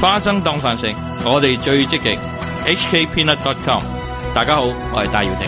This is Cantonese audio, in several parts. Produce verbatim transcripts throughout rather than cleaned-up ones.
花生當飯食，我哋最積極。H K Peanut dot com， 大家好，我係戴耀廷。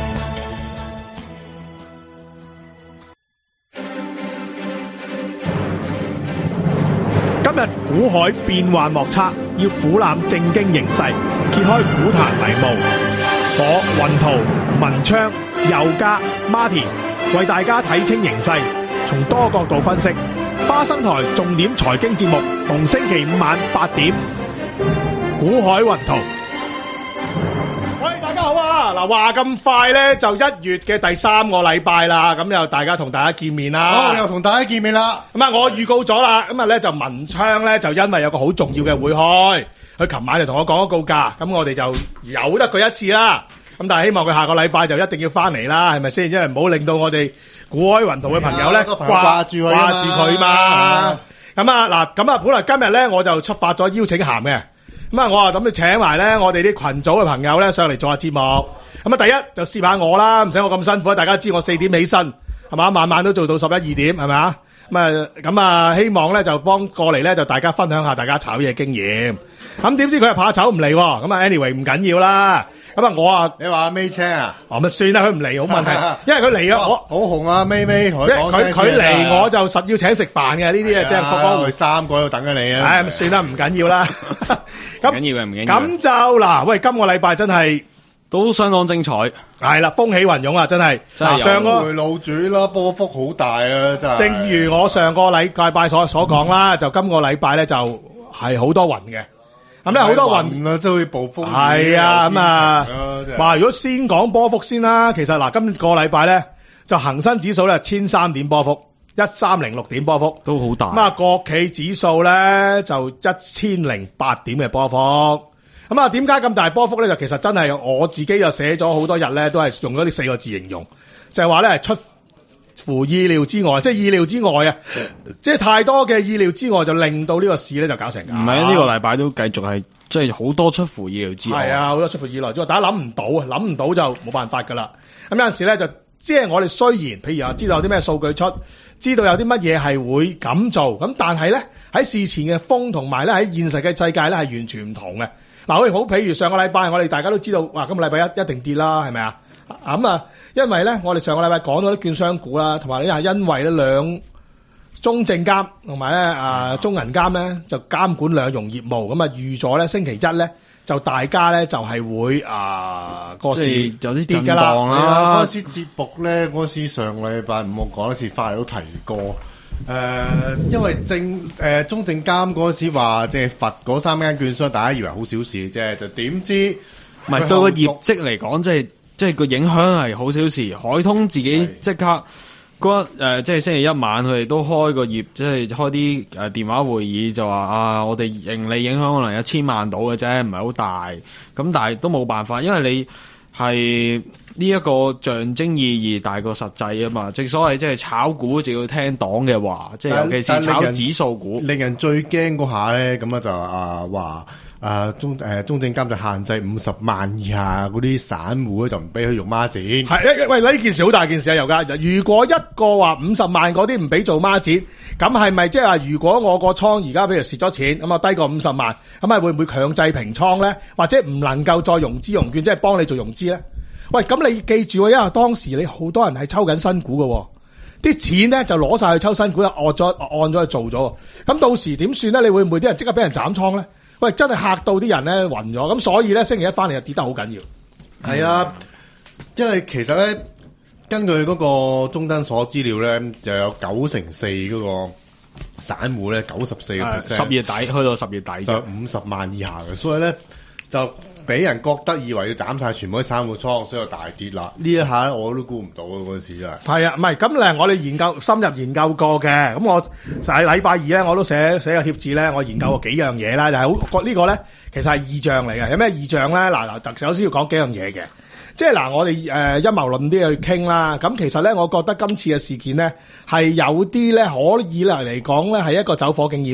今日股海變幻莫測，要俯瞰正經形勢，揭開股壇迷霧。我雲圖、文昌、佑嘉、Martin 為大家睇清形勢，從多角度分析。花生台重點財經節目，逢星期五晚八點，股海雲圖。喂，大家好啊！嗱，話咁快咧，就一月嘅第三個禮拜啦，咁又大家同大家見面啦。 好，又同大家見面啦。 咁啊，我預告咗啦，咁啊咧就文昌咧就因為有個好重要嘅會開，佢琴晚就同我講咗告假，咁我哋就由得佢一次啦。咁但係希望佢下個禮拜就一定要翻嚟啦，係咪先？因為唔好令到我哋股海雲圖嘅朋友咧掛住佢掛住佢嘛。咁啊嗱，咁啊本來今日咧我就出發咗邀請函嘅。咁啊，我啊諗住請埋咧我哋啲群組嘅朋友咧上嚟做下節目。咁啊，第一就試下我啦，唔使我咁辛苦。大家知我四點起身，係嘛，晚晚都做到十一二點，係咪啊？咁啊，咁啊，希望咧就幫過嚟咧就大家分享下大家炒嘢經驗。咁點知佢又怕醜唔嚟喎？咁啊 ，anyway 唔緊要啦。咁啊，我啊， 你話阿 May 青啊？ 哦，咪算啦，佢唔嚟好問題，因為佢嚟啊，我好紅啊，May May，佢佢佢嚟我就實要請食飯嘅呢啲啊，即係各方佢三個喺度等緊你啊。 唉，算啦，唔緊要啦。 唔緊要嘅，唔緊要。 咁就嗱，喂，今個禮拜真係都相當精彩， 係啦，風起雲湧啊，真係。 真係上個回路主啦，波幅好大啊，真係。 正如我上個禮拜所所講啦，就今個禮拜咧就係好多雲嘅。咁咧好多雲啊，即係好似暴風。 係啊，咁啊，話如果先講波幅先啦，其實嗱，今個禮拜咧就恒生指數咧千三點波幅，一三零六點波幅， 都好大。 咁啊，國企指數咧就一千零八點嘅波幅。咁啊，點解咁大波幅咧？就其實真係我自己又寫咗好多日咧，都係用咗呢四個字形容，就係話咧係出乎意料之外，即係意料之外啊！即係太多嘅意料之外，就令到呢個市咧就搞成咁。 唔係呢個禮拜都繼續係即係好多出乎意料之外。 係啊，好多出乎意料之外，大家諗唔到啊，諗唔到就冇辦法噶啦。咁有陣時咧就即係我哋雖然譬如話知道有啲咩數據出，知道有啲乜嘢係會咁做，咁但係咧喺事前嘅風同埋咧喺現實嘅世界咧係完全唔同嘅。嗱，好似好譬如上個禮拜我哋大家都知道，哇，今個禮拜一一定跌啦，係咪啊？咁啊，因為咧，我哋上個禮拜講到啲券商股啦，同埋咧係因為咧兩中證監同埋咧啊中銀監咧就監管兩融業務，咁啊預咗咧星期一咧就大家咧就係會啊個市有啲震盪啦。 嗰時節目咧，嗰時上個禮拜五我講一次翻嚟都提過。誒、呃，因為證誒、呃、中證監嗰時話即係罰嗰三間券商，大家以為好小事啫，就點知唔係對個業績嚟講，即係。即係個影響係好小事，海通自己即刻嗰誒、呃，即係星期一晚佢哋都開個業，即係開啲誒電話會議就話啊，我哋盈利影響可能有千萬到嘅啫，唔係好大。咁但係都冇辦法，因為你係呢一個象徵意義大過實際啊嘛。正所謂即係炒股就要聽黨嘅話，即係尤其是炒指數股， 令人最驚嗰下咧，咁啊就啊話。啊中誒、呃、中證監就限制五十萬以下嗰啲散戶咧就唔俾佢用孖展。 係，喂，呢件事好大件事啊！尤家，如果一個話五十萬嗰啲唔俾做孖展，咁係咪即係話如果我個倉而家譬如蝕咗錢，咁啊低過五十萬，咁係會唔會強制平倉咧？或者唔能夠再融資融券，即係幫你做融資咧？喂，咁你記住，因為當時你好多人係抽緊新股嘅，啲錢咧就攞晒去抽新股，按咗按咗去做咗。咁到時點算咧？你會唔會啲人即刻俾人斬倉咧？喂，真係嚇到啲人咧暈咗，咁所以咧星期一翻嚟就跌得好緊要。 係啊，因為其實咧，根據嗰個中登所資料咧，就有九成四嗰個散戶咧，九十四個 percent， 十月底去到十月底就五十萬以下嘅，所以咧就俾人覺得以為要斬晒全部啲散戶倉，所以就大跌啦。呢一下我都估唔到嗰陣時真係。 係啊，唔係咁咧，我哋研究深入研究過嘅，咁我喺禮拜二咧，我都寫寫個貼紙咧，我研究過幾樣嘢啦，就係好呢個咧，其實係異象嚟嘅。有咩異象咧？嗱嗱，特首先要講幾樣嘢嘅，即係嗱，我哋誒陰謀論啲去傾啦。咁其實咧，我覺得今次嘅事件咧係有啲咧可以嚟嚟講咧係一個走火警演習。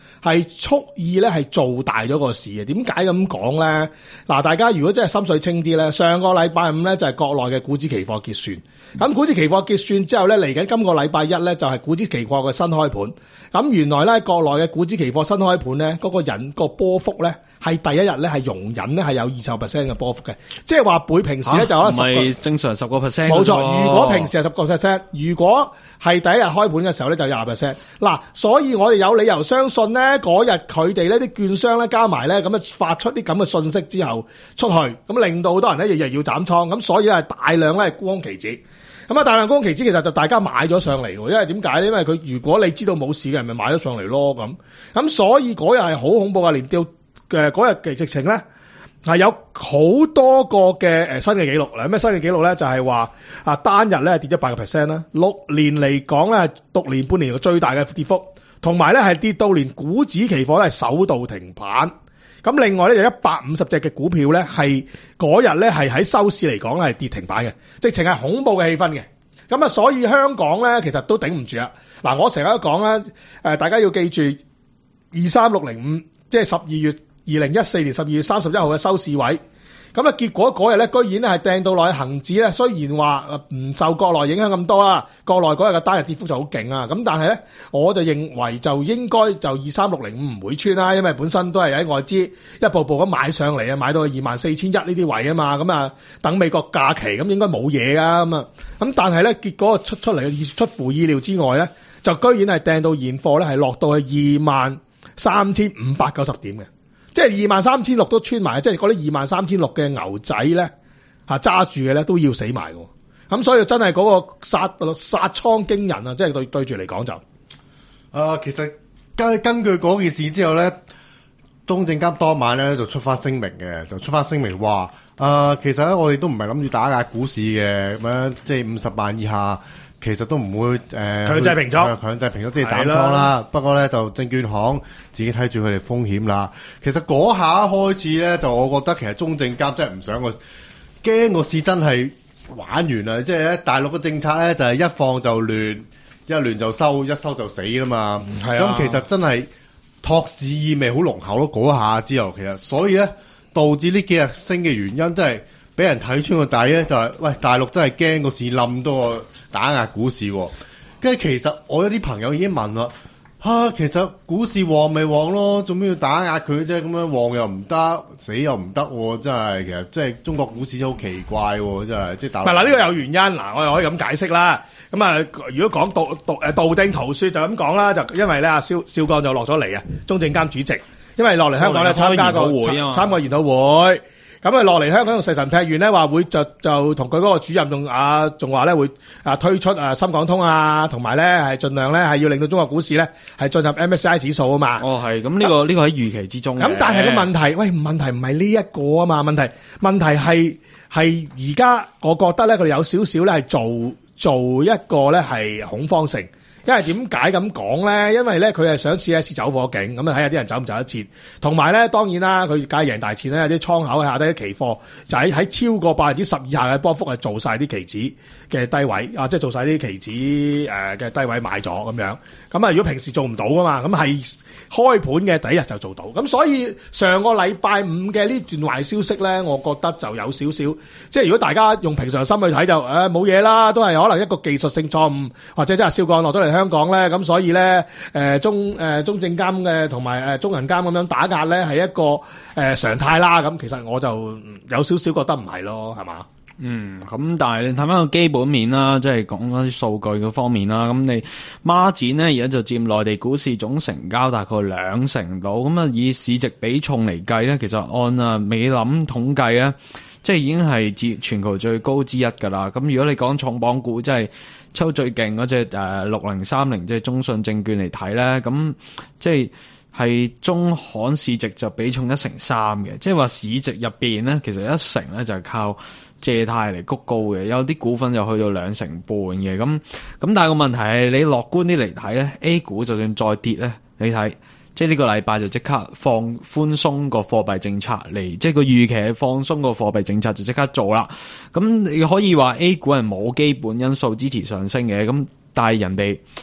係蓄意咧係做大咗個市嘅。點解咁講咧？嗱，大家如果真係心水清啲咧，上個禮拜五咧就係國內嘅股指期貨結算。咁股指期貨結算之後咧，嚟緊今個禮拜一咧就係股指期貨嘅新開盤。咁原來咧國內嘅股指期貨新開盤咧，嗰個人個波幅咧係第一日咧係容忍咧係有二十 percent 嘅波幅嘅，即係話比平時咧就可能唔係正常十個 percent。 冇錯，如果平時係十個 percent，如果係第一日開盤嘅時候咧就廿 percent。嗱，所以我哋有理由相信咧嗰日佢哋呢啲券商咧加埋咧咁樣發出啲咁嘅信息之後出去，咁令到好多人咧日日要斬倉，咁所以咧大量咧沽空期指。咁啊，大量沽空期指其實就大家買咗上嚟喎，因為點解咧？因為佢如果你知道冇市嘅人，咪買咗上嚟咯咁。咁所以嗰日係好恐怖啊！連掉嘅嗰日嘅直情咧係有好多個嘅誒新嘅紀錄嗱，咩新嘅紀錄咧？就係話啊單日咧跌咗八個 percent 啦，六年嚟講咧六年半年嘅最大嘅跌幅，同埋咧係跌到連股指期貨咧係首度停板。咁另外咧就一百五十隻嘅股票咧係嗰日咧係喺收市嚟講係跌停板嘅，直情係恐怖嘅氣氛嘅。咁啊，所以香港咧其實都頂唔住啊！嗱，我成日都講啦，誒大家要記住二三六零五，即係十二月二零一四年十二月三十一號嘅收市位。咁啊，結果嗰日咧，居然咧係掟到落去恒指咧，雖然話唔受國內影響咁多啦，國內嗰日嘅單日跌幅就好勁啊。咁但係咧，我就認為就應該就二三六零五唔會穿啦，因為本身都係喺外資一步步咁買上嚟啊，買到去二萬四千一呢啲位啊嘛。咁啊，等美國假期咁應該冇嘢啊咁啊。咁但係咧，結果出出嚟出乎意料之外咧，就居然係掟到現貨咧係落到去二萬三千五百九十點嘅。即係二萬三千六都穿埋，即係嗰啲二萬三千六嘅牛仔咧，嚇揸住嘅咧都要死埋嘅。咁所以真係嗰個殺殺倉驚人啊！即係對對住嚟講就，誒、 呃、其實根根據嗰件事之後咧，中證監當晚咧就出翻聲明嘅，就出翻聲明話，誒、呃、其實咧我哋都唔係諗住打壓股市嘅，咁樣即係五十萬以下。其實都唔會誒、呃、 強制平倉， 強制平倉即係斬倉啦。不過咧就證券行自己睇住佢哋風險啦。其實嗰下開始咧，就我覺得其實中證監真係唔想個驚個市真係玩完啦。即係咧大陸嘅政策咧就係、是、一放就亂，一亂就收，一收就死啦嘛。咁、嗯、其實真係托市意味好濃厚咯。嗰下之後，其實所以咧導致呢幾日升嘅原因，真係俾人睇穿個底咧，就係、是、喂大陸真係驚個市冧多過打壓股市。跟住其實我有啲朋友已經問啦，嚇、啊、其實股市旺咪旺咯，做咩要打壓佢啫？咁樣旺又唔得，死又唔得，真係其實即係中國股市真係好奇怪，真係即係打。 嗱呢個有原因，嗱我又可以咁解釋啦。咁啊，如果講道道誒道聽途說就咁講啦，就因為咧阿蕭少鋼就落咗嚟啊，中證監主席，因為落嚟香港咧參加個會啊，參個研討會。咁啊落嚟香港用石神劈完咧，話會就就同佢嗰個主任仲啊仲話咧會啊推出啊深港通啊，同埋咧係盡量咧係要令到中國股市咧係進入 M S C I 指數啊嘛。 哦係，咁呢個呢個喺預期之中。 咁但係個問題，喂問題唔係呢一個啊嘛，問題問題係係而家我覺得咧佢哋有少少咧係做做一個咧係恐慌性。因為點解咁講咧？因為咧佢係想試一試走火警，咁啊睇下啲人走唔走得切。同埋咧，當然啦，佢梗係贏大錢咧，有啲倉口下低啲期貨就喺喺超過百分之十以下嘅波幅係做晒啲期指嘅低位啊，即係做晒啲期指誒嘅低位買咗咁樣。咁啊，如果平時做唔到噶嘛，咁係開盤嘅第一日就做到。咁所以上個禮拜五嘅呢段壞消息咧，我覺得就有少少，即係如果大家用平常心去睇就誒冇嘢啦，都係可能一個技術性錯誤，或者真係燒降落咗嚟香港咧，咁所以咧，誒、呃、中誒、呃、中證監嘅同埋誒中銀監咁樣打壓咧，係一個誒、呃、常態啦。咁其實我就有少少覺得唔係咯，係嘛？ 嗯，咁但係你睇翻個基本面啦，即係講翻啲數據嘅方面啦。咁你孖展咧而家就佔內地股市總成交大概兩成度，咁啊以市值比重嚟計咧，其實按啊美林統計咧，即係已經係佔全球最高之一噶啦。咁如果你講重磅股，即係抽最勁嗰隻誒六零三零，即係中信證券嚟睇咧，咁即係係中行市值就比重一成三嘅，即係話市值入邊咧，其實一成咧就係靠借貸嚟谷高嘅，有啲股份就去到兩成半嘅，咁咁但係個問題係你樂觀啲嚟睇咧 ，A 股就算再跌咧，你睇即係呢個禮拜就即刻放寬鬆個貨幣政策嚟，即係個預期係放鬆個貨幣政策就即刻做啦。咁你可以話 A 股係冇基本因素支持上升嘅，咁但係人哋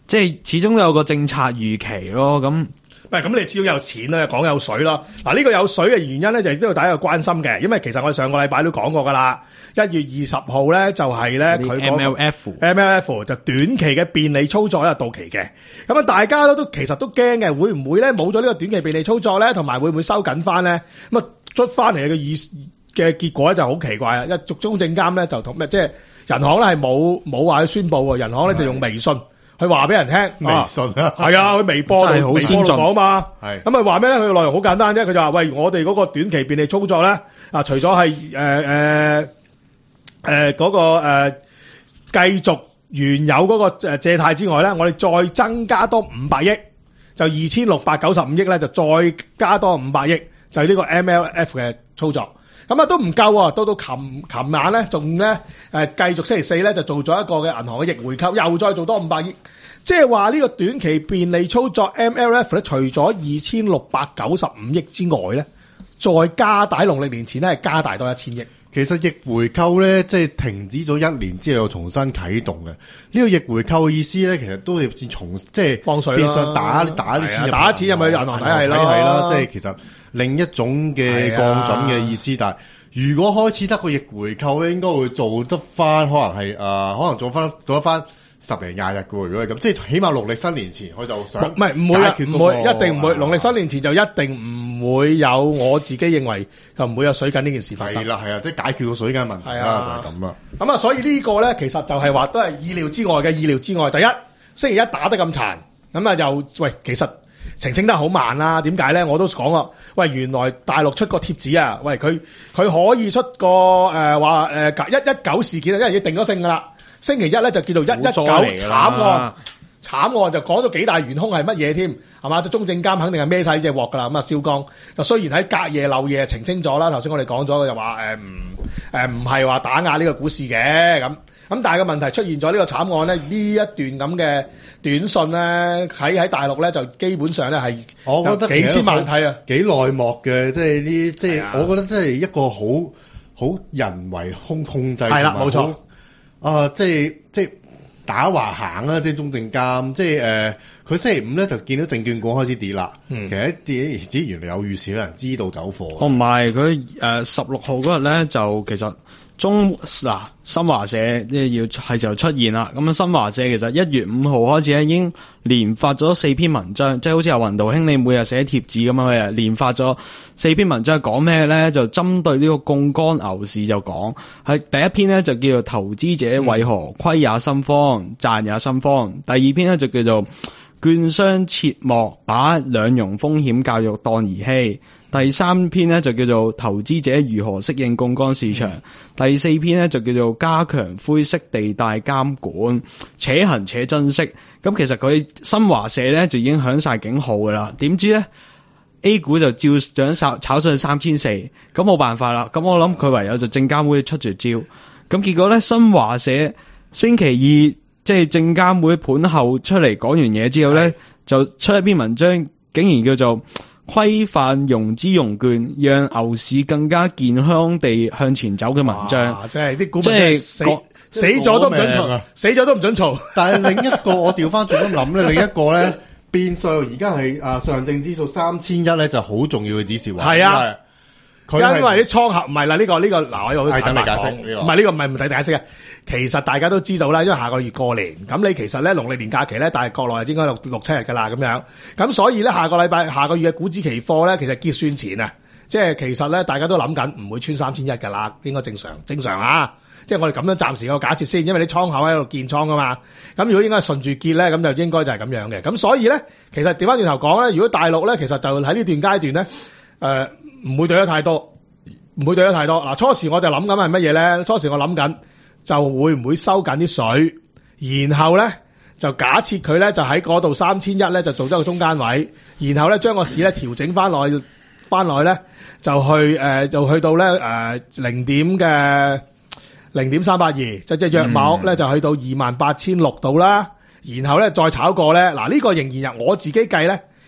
即係始終有個政策預期咯，咁。 喂，咁你始終有錢啦，講有水咯。嗱，呢個有水嘅原因咧，就亦都要大家有關心嘅，因為其實我哋上個禮拜都講過噶啦。一月二十號咧就係咧佢 M L F M L F 就短期嘅便利操作咧到期嘅。咁啊，大家都都其實都驚嘅，會唔會咧冇咗呢個短期便利操作咧，同埋會唔會收緊翻咧？咁啊，出翻嚟嘅意嘅結果咧就好奇怪啊！一續中證監咧就同咩即係銀行咧係冇冇話去宣佈喎，銀行咧就用微信。佢話俾人聽， 微信啊， 係啊，佢微博真係好先進講嘛， 係咁啊話咩咧？佢嘅內容好簡單啫，佢就話喂，我哋嗰個短期便利操作咧，啊，除咗係誒誒誒嗰個誒繼續原有嗰個誒借貸之外咧，我哋再增加多五百億，就二千六百九十五億咧，就再加多五百億，就係呢個 M L F 嘅操作。咁啊都唔夠喎，到到琴琴晚咧，仲咧誒繼續星期四咧就做咗一個嘅銀行嘅逆回購，又再做多五百億，即係話呢個短期便利操作 M L F 咧，除咗二千六百九十五億之外咧，再加大農曆年前咧係加大多一千億。 其實逆回購咧，即係停止咗一年之後又重新啟動嘅。呢、這個逆回購嘅意思咧，其實都係重即係放水變相打打啲錢入打錢入去銀行體系咯， 啦，即係其實另一種嘅降準嘅意思。但係如果開始得個逆回購咧，應該會做得翻，可能係誒、呃，可能做翻做得翻十零廿日嘅喎。如果係咁，即係起碼農曆新年前，佢就想唔係唔會啊，唔會一定唔會。農曆新年前就一定唔會有，我自己認為就唔會有水緊呢件事發生。 係啦，係啊，即係解決個水緊問題啦，就係咁啦。 咁啊，所以呢個咧，其實就係話都係意料之外嘅意料之外。第一，星期一打得咁殘，咁啊又喂，其實澄清得好慢啦。點解咧？我都講啦，喂，原來大陸出個貼紙啊，喂，佢佢可以出個誒話誒一一九事件啊，因為已經定咗性噶啦。星期一咧就叫做一一九慘案，慘案就講咗幾大元兇係乜嘢添，係嘛？即中證監肯定係孭晒呢隻鑊噶啦。咁啊，蕭剛就雖然喺隔夜漏夜澄清咗啦，頭先我哋講咗就話誒唔誒唔係話打壓呢個股市嘅咁，咁但係個問題出現咗呢個慘案咧，呢一段咁嘅短信咧喺喺大陸咧就基本上咧係我覺得幾千萬睇啊， 幾內幕嘅，即係呢即係我覺得即係一個好好人為控控制係啦，冇錯。 啊，即係即係打橫行啦，即係中證監，即係誒，佢、呃、星期五咧就見到證券股開始跌啦。嗯，其實跌而止，原來有預示有人知道走貨。 同埋佢誒十六號嗰日咧，就其實中嗱、啊、新華社即係要係時候出現啦。咁啊，新華社其實一月五號開始咧已經連發咗四篇文章，即係好似阿雲道兄你每日寫貼紙咁樣，佢啊連發咗四篇文章，講咩咧？就針對呢個槓桿牛市就講，係第一篇咧就叫做投資者為何虧也心慌，賺也心慌。第二篇咧就叫做券商切莫把兩融風險教育當兒戲。第三篇呢就叫做投資者如何適應槓桿市場，嗯、第四篇呢就叫做加強灰色地帶監管，且行且珍惜。咁其實佢新華社呢就已經響晒警號噶啦，點知呢 A 股就照樣炒炒上三千四，咁冇辦法啦。咁我諗佢唯有就證監會出住招，咁結果呢，新華社星期二即係證監會盤後出嚟講完嘢之後呢，就出一篇文章，竟然叫做規範融資融券，讓牛市更加健康地向前走嘅文章。 即係啲股民即死死咗都唔准嘈，死咗都唔准嘈。 但係另一個我調翻轉咁諗咧，另一個咧變相而家係啊上證指數三千一咧就好重要嘅指示位。 係啊， 佢因為啲倉客唔係啦，呢個呢個嗱我要等你解釋， 唔係呢個唔係唔使解釋嘅。其實大家都知道啦，因為下個月過年，咁你其實咧農曆年假期咧，但係國內係應該六六七日噶啦咁樣，咁所以咧下個禮拜下個月嘅股指期貨咧，其實結算前啊，即係其實咧大家都諗緊唔會穿三千一噶啦，應該正常正常啊，即係我哋咁樣暫時個假設先，因為啲倉口喺度建倉噶嘛，咁如果應該順住結咧，咁就應該就係咁樣嘅，咁所以咧，其實調翻轉頭講咧，如果大陸咧，其實就喺呢段階段咧，誒、呃、唔會對得太多，唔會對得太多。嗱初時我就諗緊係乜嘢咧？初時我諗緊。就會唔會收緊啲水，然後咧就假設佢咧就喺嗰度三千一咧就做咗個中間位，然後咧將個市咧調整翻落去，翻落去咧就去誒、呃、就去到咧誒零點嘅零點三八二，即係約莫咧就去到二萬八千六度啦，然後咧再炒過咧嗱呢、這個仍然係我自己計咧，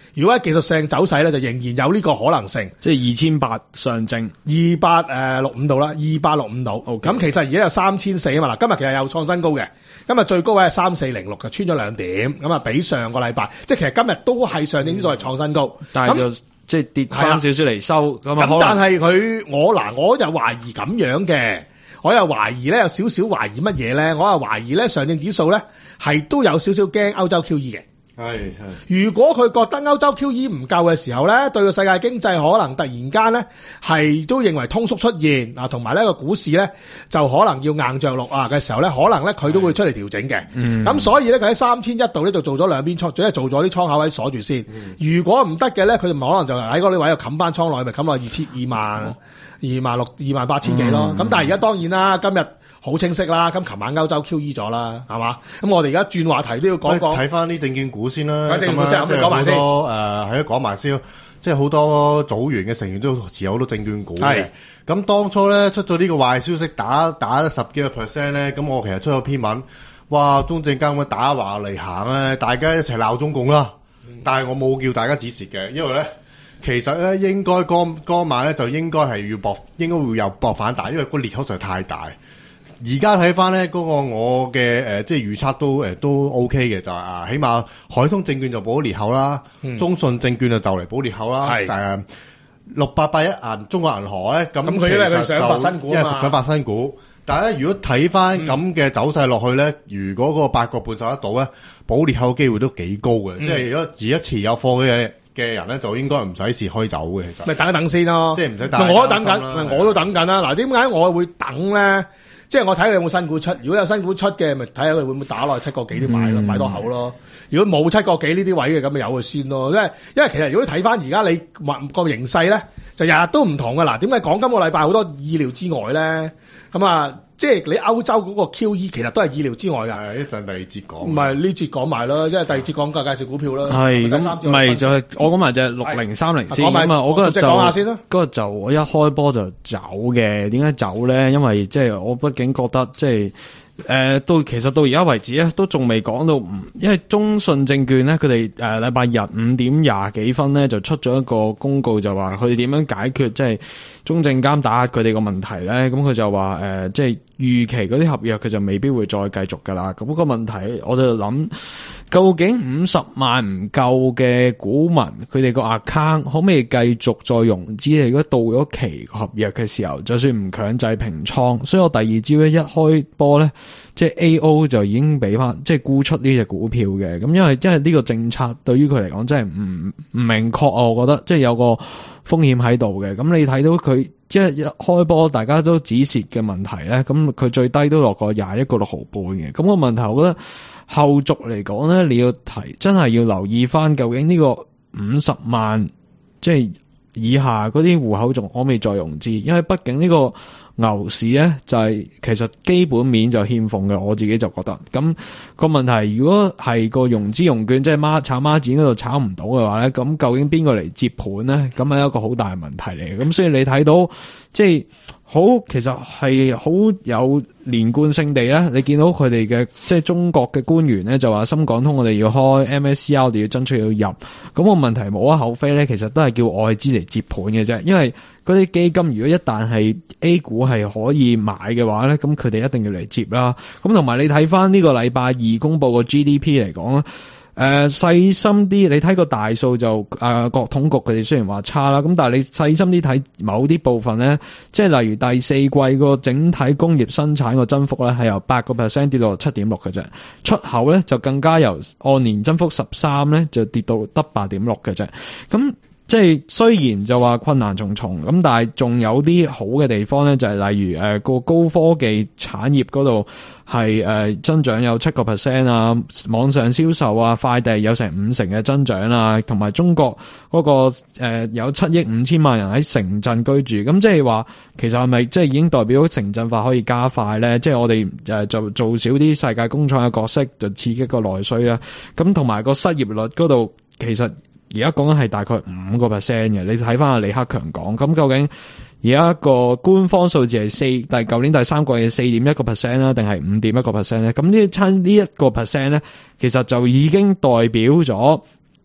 如果喺技術性走勢咧，就仍然有呢個可能性。 即係二千八上證， 二八誒六五度啦，二八六五度。咁 OK 其實而家有三千四啊嘛，嗱今日其實有創新高嘅，今日最高位係三四零六，就穿咗兩點，咁啊比上個禮拜，即係其實今日都係上證指數係創新高， 但係就即係跌翻少少嚟收咁啊。 咁但係佢我嗱，我就懷疑咁樣嘅，我又懷疑咧有少少懷疑乜嘢咧？我又懷疑咧上證指數咧係都有少少驚歐洲 Q E 嘅。 係係。 如果佢覺得歐洲 Q E 唔夠嘅時候咧，對個世界經濟可能突然間咧係都認為通縮出現啊，同埋呢個股市咧就可能要硬着陸啊嘅時候咧，可能咧佢都會出嚟調整嘅。咁、嗯、所以咧佢喺三千一度呢就做咗兩邊倉，即係做咗啲倉口位鎖住先。嗯、如果唔得嘅咧，佢就可能就喺嗰啲位度冚翻倉落去，咪冚落二千二萬、哦、二萬六、二萬八千幾咯。咁、嗯、但係而家當然啦，今日好清晰啦，咁琴晚歐洲 Q E 咗啦，係嘛？咁我哋而家轉話題都要講講， 睇翻啲證券股先啦。 證券股先，咁你講埋先。誒， 係啊，講埋先。即係好多組員嘅成員都持有好多證券股嘅。咁當初咧出咗呢個壞消息，打打咗十幾個 percent 咧，咁我其實出咗篇文，哇！中證監咁打橫嚟行咧，大家一齊鬧中共啦。嗯、但係我冇叫大家止蝕嘅，因為咧其實咧應該嗰嗰晚咧就應該係要搏，應該會有搏反彈，因為個裂口實在太大。而家睇翻咧，嗰個我嘅誒、呃，即係預測都誒、呃、都 OK 嘅，就係、是、啊，起碼海通證券就補咗裂口啦，嗯、中信證券就就嚟補裂口啦，但係六八八一銀中國銀河咧，咁咁佢因為佢想發新股啊嘛， 想發新股，但係咧如果睇翻咁嘅走勢落去咧，嗯、如果嗰個八個半受得到咧，補裂口嘅機會都幾高嘅，嗯、即係如果而家持有貨嘅嘅人咧，就應該唔使蝕開走嘅，其實咪等一等先咯，即係唔使等。我都等緊，我都等緊啦。嗱，點解我會等咧？即係我睇佢有冇新股出，如果有新股出嘅，咪睇下佢會唔會打落去七個幾啲買咯，嗯、買多口咯。如果冇七個幾呢啲位嘅，咁咪由佢先咯。因為因為其實如果你睇翻而家你個形勢咧，就日日都唔同噶啦。點解講今個禮拜好多意料之外咧？咁啊，即係你歐洲嗰個 Q E 其實都係意料之外㗎。一陣第二節講，唔係呢節講埋啦，即係第二節講介介紹股票啦。係咁，唔係就係我講埋就係六零三零先咁啊！我嗰日就講下先啦。嗰日就我一開波就走嘅，點解走咧？因為即係我畢竟覺得即係。誒、呃，到其實到而家為止咧，都仲未講到唔，因為中信證券咧，佢哋誒禮拜日五點廿幾分咧就出咗一個公告，就話佢哋點樣解決即係中證監打壓佢哋個問題咧。咁佢就話誒、呃，即係預期嗰啲合約佢就未必會再繼續噶啦。咁、那個問題我就諗，究竟五十萬唔夠嘅股民，佢哋個 account 可唔可以繼續再融資？如果到咗期合約嘅時候，就算唔強制平倉，所以我第二朝咧一開波咧。即係 A O 就已經俾翻，即係沽出呢隻股票嘅。咁因為因為呢個政策對於佢嚟講真係唔唔明確啊，我覺得即係有個風險喺度嘅。咁你睇到佢即係一開波大家都止蝕嘅問題咧，咁佢最低都落過廿一個六毫半嘅。咁個問題我覺得後續嚟講咧，你要提真係要留意翻究竟呢個五十萬即係以下嗰啲戶口仲可唔可以再融資？因為畢竟呢個牛市咧就係、是、其實基本面就欠奉嘅，我自己就覺得。咁、那個問題如果係個融資融券即係孖炒孖展嗰度炒唔到嘅話咧，咁究竟邊個嚟接盤咧？咁係一個好大嘅問題嚟嘅。咁所以你睇到即係好，其實係好有連貫性地咧。你見到佢哋嘅即係中國嘅官員咧就話深港通我哋要開 M S C I， 我哋要爭取要入。咁、那個問題無可厚非咧，其實都係叫外資嚟接盤嘅啫，因為嗰啲基金如果一旦係 A 股係可以買嘅話咧，咁佢哋一定要嚟接啦。咁同埋你睇翻呢個禮拜二公布個 G D P 嚟講，誒、呃、細心啲，你睇個大數就誒、呃、國統局佢哋雖然話差啦，咁但係你細心啲睇某啲部分咧，即係例如第四季個整體工業生產個增幅咧係由八個 percent 跌到七點六嘅啫，出口咧就更加由按年增幅十三咧就跌到得八點六嘅啫，咁。即係雖然就話困難重重咁，但係仲有啲好嘅地方咧，就係、是、例如誒個、呃、高科技產業嗰度係誒增長有七個 percent 啊，網上銷售啊，快遞有成五成嘅增長啊，同埋中國嗰、那個誒、呃、有七億五千萬人喺城鎮居住，咁即係話其實係咪即係已經代表城鎮化可以加快咧？即係我哋誒就做少啲世界工廠嘅角色，就刺激個內需啦。咁同埋個失業率嗰度其實。而家講緊係大概五個 percent 嘅，你睇翻阿李克強講，咁究竟而家個官方數字係四，但係舊年第三季係四點一個 percent 啦，定係五點一個 percent 咧？咁呢差呢一個 percent 咧，其實就已經代表咗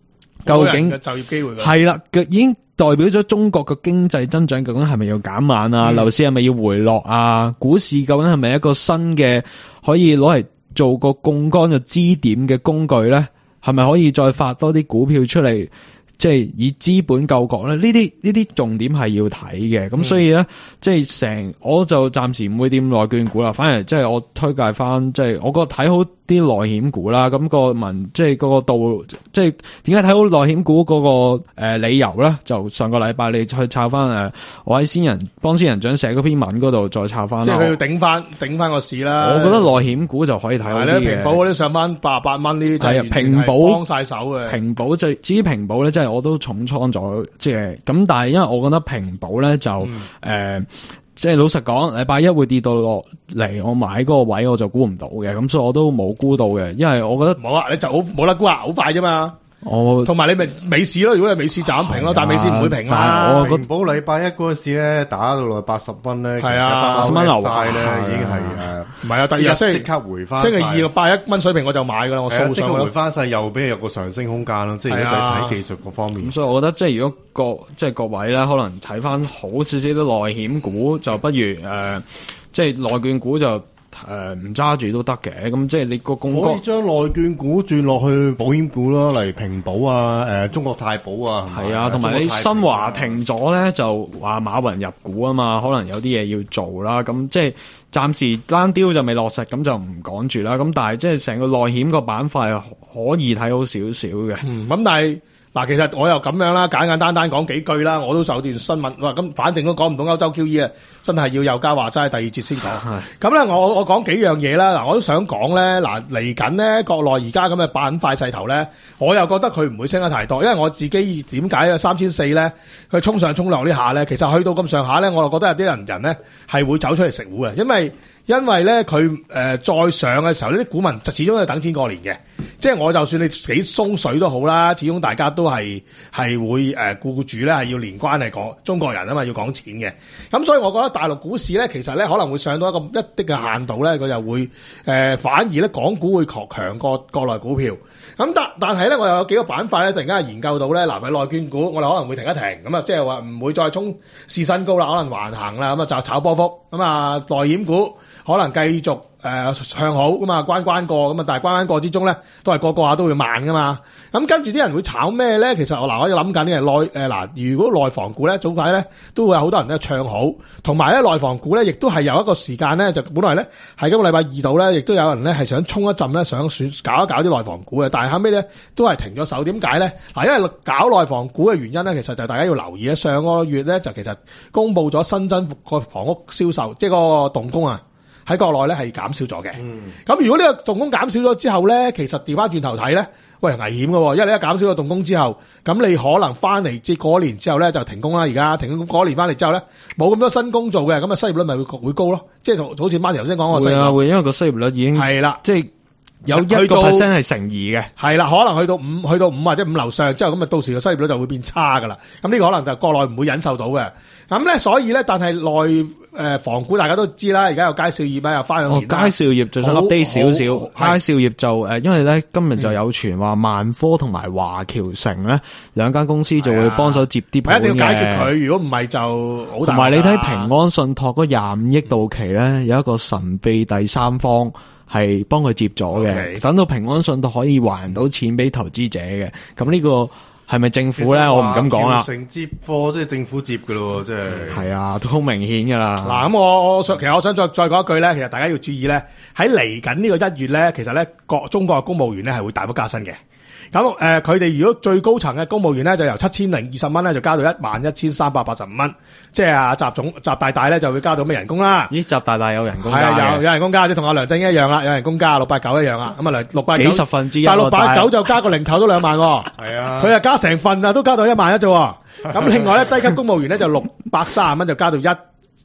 究竟嘅就業機會㗎係啦，已經代表咗中國嘅經濟增長究竟係咪要減慢啊？樓、嗯、市係咪要回落啊？股市究竟係咪一個新嘅可以攞嚟做個槓桿嘅支點嘅工具咧？係咪可以再發多啲股票出嚟？即係以資本救國咧，呢啲呢啲重點係要睇嘅，咁、嗯、所以咧，即係成我就暫時唔會掂內券股啦，反而即係我推介翻，即係我覺得睇好啲內險股啦。咁、個文即係嗰個道，即係點解睇好內險股嗰、個誒、呃、理由咧？就上個禮拜你去抄翻誒，我喺先人幫先人長寫嗰篇文嗰度再抄翻。 即係佢要頂翻頂翻個市啦。 我覺得內險股就可以睇好啲嘅。 平保嗰啲上翻八十八蚊呢啲， 係啊，平保幫晒手嘅。平保就至於平保咧，即係我都重倉咗，即係咁。但係因為我覺得平保咧就誒、嗯呃，即係老實講，禮拜一會跌到落嚟，我買嗰個位我就估唔到嘅，咁所以我都冇估到嘅，因為我覺得冇啊，你就好冇得估啊，好快啫嘛。 我同埋你咪美市咯，如果你美市就咁平咯，但係美市唔會平啦。 我平保禮拜一嗰陣時咧打到落八十蚊咧， 係啊， 八十蚊樓晒咧，已經係誒， 唔係啊，第二日星期即刻回翻， 星期二八一蚊水平我就買噶啦，我掃上回翻晒，又俾有個上升空間咯，即係如果睇技術嗰方面。 咁所以我覺得即係如果各即係各位咧，可能睇翻好少少啲內險股，就不如誒、呃，即係內券股就。誒，唔揸住都得嘅，咁即係你個槓桿可以將內券股轉落去保險股咯，例如平保啊，誒、呃，中國太保啊， 係啊，同埋你新華停咗咧，就話馬雲入股啊嘛，可能有啲嘢要做啦，咁即係暫時單雕就未落實，咁就唔講住啦。咁但係即係成個內險個板塊可以睇好少少嘅。 嗯，咁但係。嗱，其實我又咁樣啦，簡簡單單講幾句啦，我都就段新聞，哇，咁反正都講唔到歐洲 Q E 啊，真係要有家話齋，第二節先講。咁咧，我我講幾樣嘢啦，嗱，我都想講咧，嗱，嚟緊咧，國內而家咁嘅板塊勢頭咧，我又覺得佢唔會升得太多，因為我自己點解啊三千四咧，佢衝上衝落呢下咧，其實去到咁上下咧，我就覺得有啲人人咧係會走出嚟食糊嘅，因為。因為咧佢誒再上嘅時候，呢啲股民就始終係等錢過年嘅，即係我就算你幾鬆水都好啦，始終大家都係係會誒顧住咧係要年關係講中國人啊嘛，要講錢嘅，咁所以我覺得大陸股市咧其實咧可能會上到一個一啲嘅限度咧，佢就會誒、呃、反而咧港股會強強過國內股票，咁但但係咧我又有幾個板塊咧突然間係研究到咧，嗱喺內券股我哋可能會停一停，咁啊即係話唔會再衝試新高啦，可能橫行啦，咁啊就炒波幅，咁啊內險股。可能繼續誒、呃、向好咁啊，關關過咁啊，但係關關過之中咧，都係個個下都會慢噶嘛。咁跟住啲人會炒咩咧？其實我嗱，我要諗緊嘅內誒嗱，如果內房股咧，早排咧都會有好多人咧唱好，同埋咧內房股咧，亦都係有一個時間咧，就本來咧係今個禮拜二度咧，亦都有人咧係想衝一陣咧，想選搞一搞啲內房股嘅，但係後尾咧都係停咗手。點解咧？嗱，因為搞內房股嘅原因咧，其實就大家要留意咧，上個月咧就其實公佈咗新增個房屋銷售，即係嗰個動工啊。喺國內咧係減少咗嘅，咁、嗯、如果呢個動工減少咗之後咧，其實調翻轉頭睇咧，喂危險嘅，因為你一減少個動工之後，咁你可能翻嚟即係過年之後咧就停工啦，而家停工過年翻嚟之後咧冇咁多新工做嘅，咁啊失業率咪會會高咯，即係好似媽頭先講個失業率，會啊會，因為個失業率已經係啦，即係有一個 percent 係成疑嘅， 係啦，可能去到五去到五或者五樓上之後，咁啊到時個失業率就會變差噶啦，咁呢個可能就國內唔會忍受到嘅，咁咧所以咧，但係內誒房股大家都知啦，而家有佳兆業啊，又翻咗年啦。佳兆業就想 update 少少，佳兆業就誒，因為咧今日就有傳話萬科同埋華僑城咧兩間公司就會幫手接啲盤嘅。一定要解決佢，如果唔係就好大。同埋你睇平安信託嗰廿五億到期咧，有一個神秘第三方係幫佢接咗嘅，okay. 等到平安信託可以還到錢俾投資者嘅，咁呢個。係咪政府咧？我唔敢講啦。 成接貨即係政府接噶咯，即係。 係啊，都好明顯噶啦。 嗱，咁我我想其實我想再再講一句咧，其實大家要注意咧，喺嚟緊呢個一月咧，其實咧國中國嘅公務員咧係會大幅加薪嘅。咁誒，佢、呃、哋如果最高層嘅公務員咧，就由七千零二十蚊咧，就加到一萬一千三百八十五蚊。即係啊，習總習大大咧就會加到咩人工啦？ 咦，習大大有人工加？係啊，有有人工加，即同阿梁振英一樣啦，有人工加六八九一樣啊。咁啊，六八九幾十分之一， 但六八九就加個零頭都兩萬。 係啊， 佢啊加成份啊，都加到一萬一啫。咁另外咧，低級公務員咧就六百三十蚊就加到一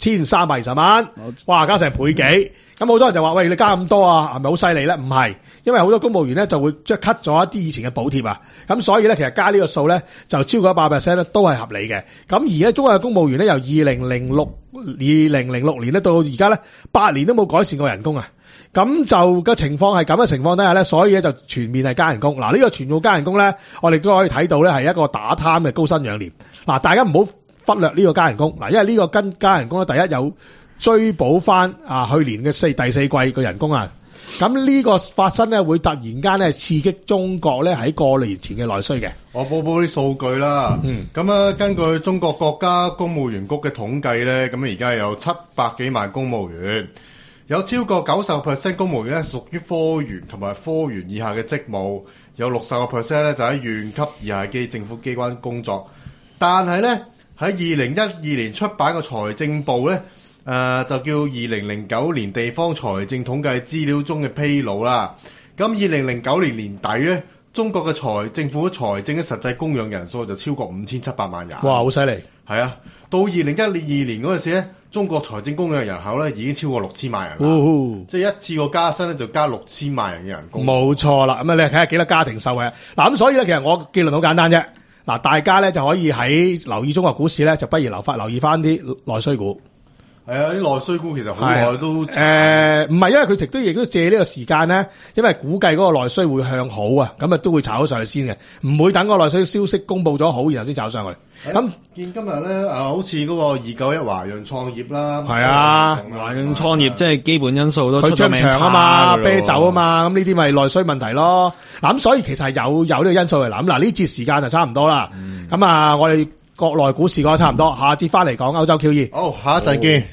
千三百二十蚊，哇，加成倍幾。咁好多人就話：喂，你加咁多啊，係咪好犀利咧？唔係，因為好多公務員咧就會即係 cut 咗一啲以前嘅補貼啊。咁所以咧，其實加呢個數咧就超過一百 percent 咧，都係合理嘅。咁而咧，中國嘅公務員咧由二零零六二零零六年咧到而家咧八年都冇改善過人工啊。咁就嘅情況係咁嘅情況底下咧，所以咧就全面係加人工。嗱，呢個全部加人工咧，我哋都可以睇到咧係一個打貪嘅高薪養廉。嗱，大家唔好忽略呢個加人工。嗱，因為呢個跟加人工咧，第一有追補翻啊去年嘅四第四季嘅人工啊。咁呢個發生咧會突然間咧刺激中國咧喺過年前嘅內需嘅。 我報報啲數據啦。嗯。咁啊，根據中國國家公務員局嘅統計咧，咁而家有七百幾萬公務員。有超過九十個 percent 公務員咧屬於科員同埋科員以下嘅職務，有六十個 percent 咧就喺縣級以下嘅政府機關工作。但係咧喺二零一二年出版嘅財政部咧，誒、呃、就叫二零零九年地方財政統計資料中嘅披露啦。咁二零零九年年底咧，中國嘅財政府財政嘅實際供養人數就超過五千七百萬人。 哇，好犀利！ 係啊，到二零一二年嗰陣時咧，中國財政供養人口咧已經超過六千萬人啦， 哦、 即係一次過加薪咧就加六千萬人嘅人工。 冇錯啦，咁啊你睇下幾多家庭受惠啊？嗱，咁所以咧，其實我結論好簡單啫。嗱，大家咧就可以喺留意中國股市咧，就不如留翻留意翻啲內需股。 係啊，啲內需股其實好耐都誒，唔係、 呃、因為佢亦都亦都借呢個時間咧，因為估計嗰個內需會向好啊，咁啊都會炒咗上去先嘅，唔會等個內需消息公佈咗好，然後先炒上去。咁、嗯、 見今日咧啊，好似嗰個二九一華潤創業啦， 係啊， 華潤創業即係基本因素都出咗名場啊嘛，啤酒啊嘛，咁呢啲咪內需問題咯。嗱，咁所以其實係有有呢個因素嚟。嗱，咁嗱呢節時間就差唔多啦。咁、嗯、啊，我哋國內股市講得差唔多，下節翻嚟講歐洲 Q E。 好，下一陣見。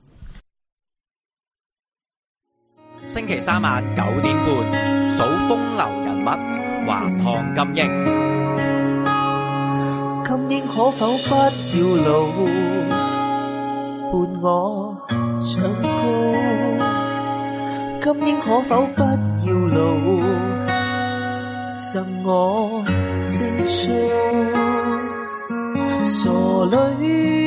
星期三晚九點半，數風流人物，橫看金英。 金英可否不要老，伴我長高？金英可否不要老，贈我青春？傻女，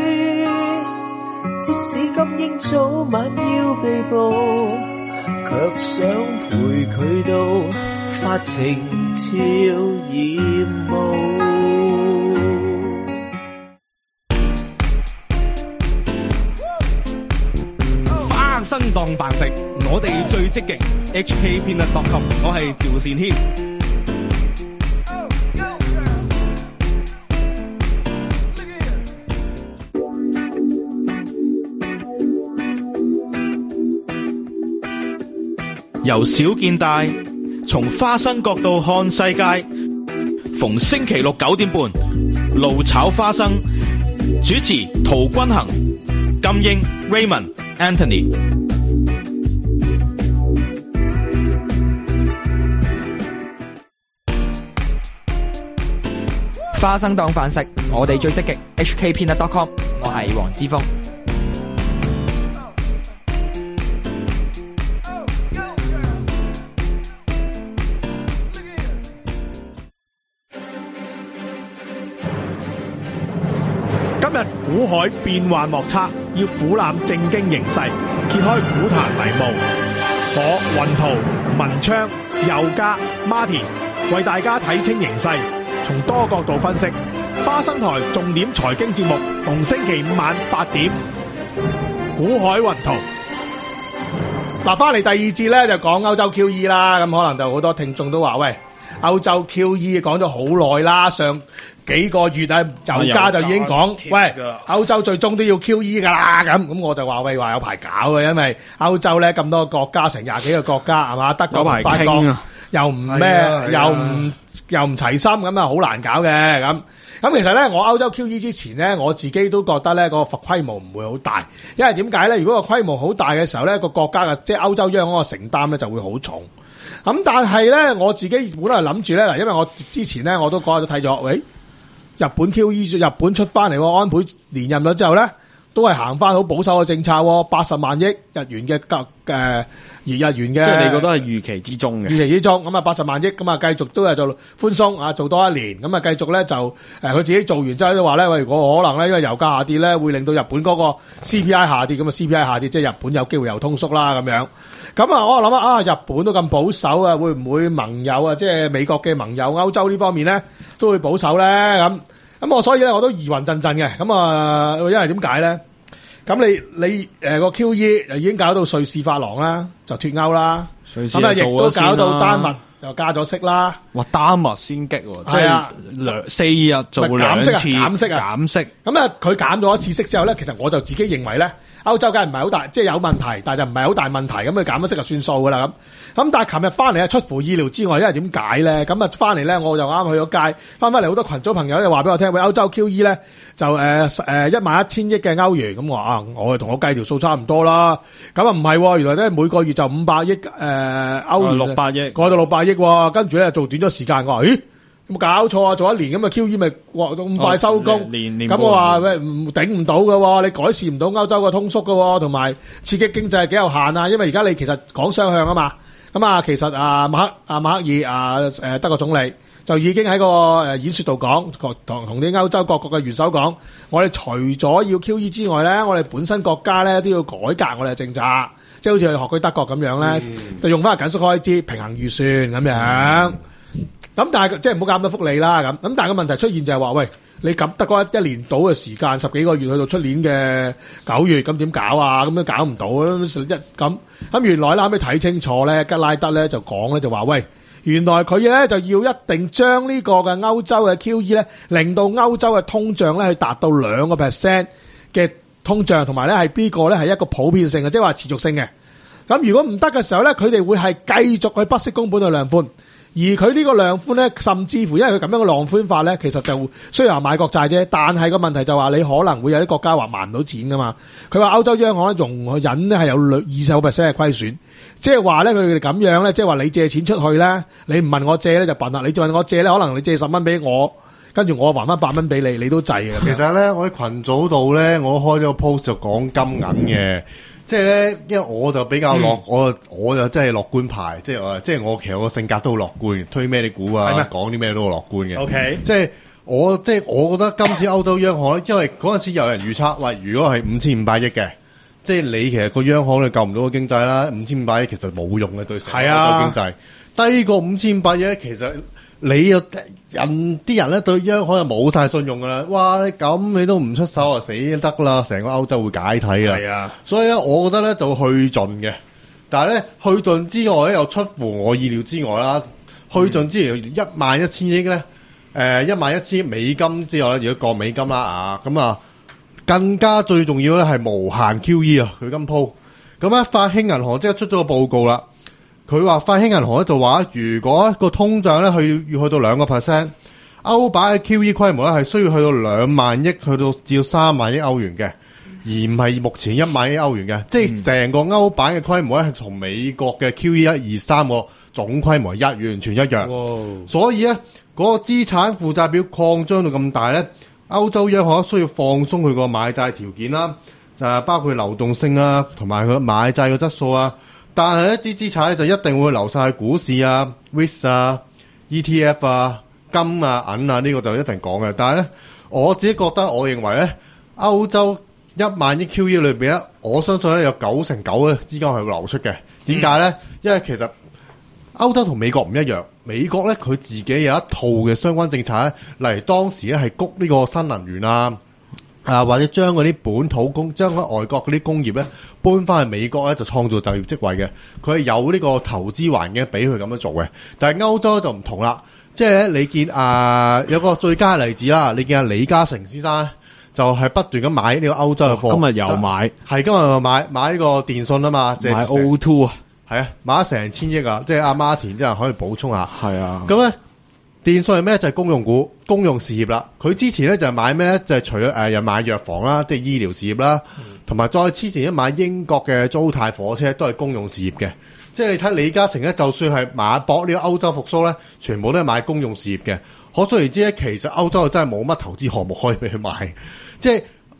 即使金英早晚要被捕，卻想陪佢到法庭跳艷舞。 翻身當飯食，我哋最積極。H K Peanut dot com， 我係趙善軒。 由小見大，從花生角度看世界。逢星期六九點半，路炒花生。主持陶君行、金英、Raymond、Anthony。 花生當飯食，我哋最積極。H K Peanut dot com， 我係黃之鋒。 今日股海變幻莫測，要俯瞰正經形勢，揭開股壇迷霧。我雲圖、文昌、佑嘉、Martin 為大家睇清形勢，從多角度分析。花生台重點財經節目，逢星期五晚八點。股海雲圖。嗱，翻嚟第二節咧就講歐洲 Q E 啦，咁可能就好多聽眾都話：喂，歐洲 Q E 講咗好耐啦，上幾個月啊，油價就已經講，喂，歐洲最終都要 Q E 噶啦，咁咁我就話喂，話有排搞嘅，因為歐洲咧咁多個國家，成廿幾個國家係嘛，德國、法國又唔咩，又唔又唔齊心，咁啊好難搞嘅咁。咁其實咧，我歐洲 Q E 之前咧，我自己都覺得咧個規模唔會好大，因為點解咧？如果個規模好大嘅時候咧，個國家嘅即係歐洲央行嘅承擔咧就會好重。咁但係咧，我自己本來諗住咧嗱，因為我之前咧我都嗰日都睇咗，喂。日本 Q E 日本出翻嚟，安倍連任咗之後咧， 都係行翻好保守嘅政策喎，八十萬億日元嘅誒誒日元嘅， 即係你覺得係預期之中嘅。 預期之中，咁啊八十萬億，咁啊繼續都係做寬鬆啊，做多一年，咁啊繼續咧就誒佢自己做完之後都話咧，喂，如果可能咧，因為油價下跌咧，會令到日本嗰個 C P I 下跌，咁啊 C P I 下跌，即係日本有機會又通縮啦咁樣。咁啊，我諗啊，啊日本都咁保守啊，會唔會盟友啊，即係美國嘅盟友歐洲呢方面咧，都會保守咧？咁咁我所以咧，我都疑雲陣陣嘅。咁啊，因為點解咧？咁你你誒個 Q E 已經搞到瑞士法郎啦，就脫歐啦，咁啊亦都搞到丹麥又加咗息啦。 哇，丹麥先激喎，即係啊係兩四日做兩次減息啊， 減息。 咁啊，佢減咗一次息之後咧，其實我就自己認為咧，歐洲梗係唔係好大，即係有問題，但係就唔係好大問題。咁佢減咗息就算數噶啦咁。咁但係琴日翻嚟啊，出乎意料之外，因為點解咧？咁啊翻嚟咧，我就啱去咗街，翻翻嚟好多群組朋友就話俾我聽，喂，歐洲 Q E 咧就誒誒一萬一千億嘅歐元，咁我話啊，我係同我計條數差唔多啦。咁啊唔係，原來咧每個月就五百億誒歐元， 六百億， 過到六百億喎。跟住咧做短咗時間，我話咦？有冇搞錯啊？做一年咁啊 Q E 咪哇咁快收工？咁、哦、我話喂唔頂唔到嘅，你改善唔到歐洲嘅通縮嘅，同埋刺激經濟係幾有限啊！因為而家你其實講雙向啊嘛。咁啊，其實啊馬克啊馬克爾啊誒德國總理就已經喺個誒演說度講，同同啲歐洲各國嘅元首講，我哋除咗要 Q E 之外咧，我哋本身國家咧都要改革我哋嘅政策，即係好似學佢德國咁樣咧，嗯、就用翻個緊縮開支平衡預算咁樣。咁、嗯、但係即係唔好減到福利啦咁。咁但係個問題出現就係話，喂，你咁得嗰一年到嘅時間，十幾個月去到出年嘅九月，咁點搞啊？咁樣搞唔到一咁咁原來咧後尾睇清楚咧，吉拉德咧就講咧就話，喂，原來佢咧就要一定將呢個嘅歐洲嘅 Q E 咧，令到歐洲嘅通脹咧去達到兩個 percent 嘅通脹，同埋咧係呢個咧係一個普遍性嘅，即係話持續性嘅。咁如果唔得嘅時候咧，佢哋會係繼續去不惜工本去量寬。而佢呢個量寬咧，甚至乎因為佢咁樣嘅量寬法咧，其實就雖然話買國債啫，但係個問題就話你可能會有啲國家話還唔到錢噶嘛。佢話歐洲央行容忍咧係有二十個 percent 嘅虧損，即係話咧佢哋咁樣咧，即係話你借錢出去咧，你唔問我借咧就笨啦。你問我借咧，可能你借十蚊俾我，跟住我還翻八蚊俾你，你都制嘅。 其實咧，我喺群組度咧，我都開咗個 post 就講金銀嘅。即係咧，因為我就比較樂、嗯，我我就真係樂觀派，即係我即係我其實我性格都好樂觀，推咩你估啊，講啲咩都好樂觀嘅。 OK， 即係我即係我覺得今次歐洲央行，因為嗰陣時有人預測話，如果係五千五百億嘅，即係你其實個央行你救唔到個經濟啦，五千五百億其實冇用嘅對成個歐洲經濟，低過五千五百億咧，其實。你又人啲人咧對央行就冇晒信用噶啦，哇！你咁你都唔出手啊，死得啦！成個歐洲會解體啊！係啊，所以咧，我覺得咧就去盡嘅，但係咧去盡之外咧又出乎我意料之外啦。去盡之餘一萬一千億咧，誒一萬一千億美金之外咧，如果降美金啦啊，咁啊更加最重要咧係無限 Q E 啊！佢今鋪咁咧，發興銀行即刻出咗個報告啦。佢話發興銀行咧就話，如果個通脹咧去要去到兩個 percent， 歐版嘅 Q E 規模咧係需要去到兩萬億去到至到三萬億歐元嘅，而唔係目前一萬億歐元嘅，即係成個歐版嘅規模咧係同美國嘅 Q E 一二三個總規模一完全一樣。所以咧嗰個資產負債表擴張到咁大咧，歐洲央行需要放鬆佢個買債條件啦，就係包括流動性啊，同埋佢買債嘅質素啊。但係一啲資產咧就一定會流晒去股市啊、risk 啊、E T F 啊、金啊、銀啊，呢、這個就一定講嘅。但係咧，我自己覺得，我認為咧，歐洲一萬億 Q E 裏邊咧，我相信咧有九成九嘅資金係會流出嘅。點解咧？因為其實歐洲同美國唔一樣，美國咧佢自己有一套嘅相關政策咧，例如當時咧係谷呢個新能源啊。啊，或者將嗰啲本土工，將嗰外國嗰啲工業咧搬翻去美國咧，就創造就業職位嘅。佢係有呢個投資環境俾佢咁樣做嘅。但係歐洲就唔同啦，即係咧你見啊有個最佳例子啦，你見阿李嘉誠先生就係不斷咁買呢個歐洲嘅貨。 今日又買， 係今日又買買呢個電信啊嘛， 買 O 二 啊， 係啊，買咗成千億啊，即係阿 Martin 即係可以補充下。 係啊， 咁咧。電信係咩？就係、是、公用股、公用事業啦。佢之前咧就係買咩咧？就係、是、除咗誒又買藥房啦，即係醫療事業啦，同埋、嗯、再之前一買英國嘅租貸火車都係公用事業嘅。即係你睇李嘉誠咧，就算係買博呢個歐洲復甦咧，全部都係買公用事業嘅。可想而知咧，其實歐洲真係冇乜投資項目可以俾佢買。即係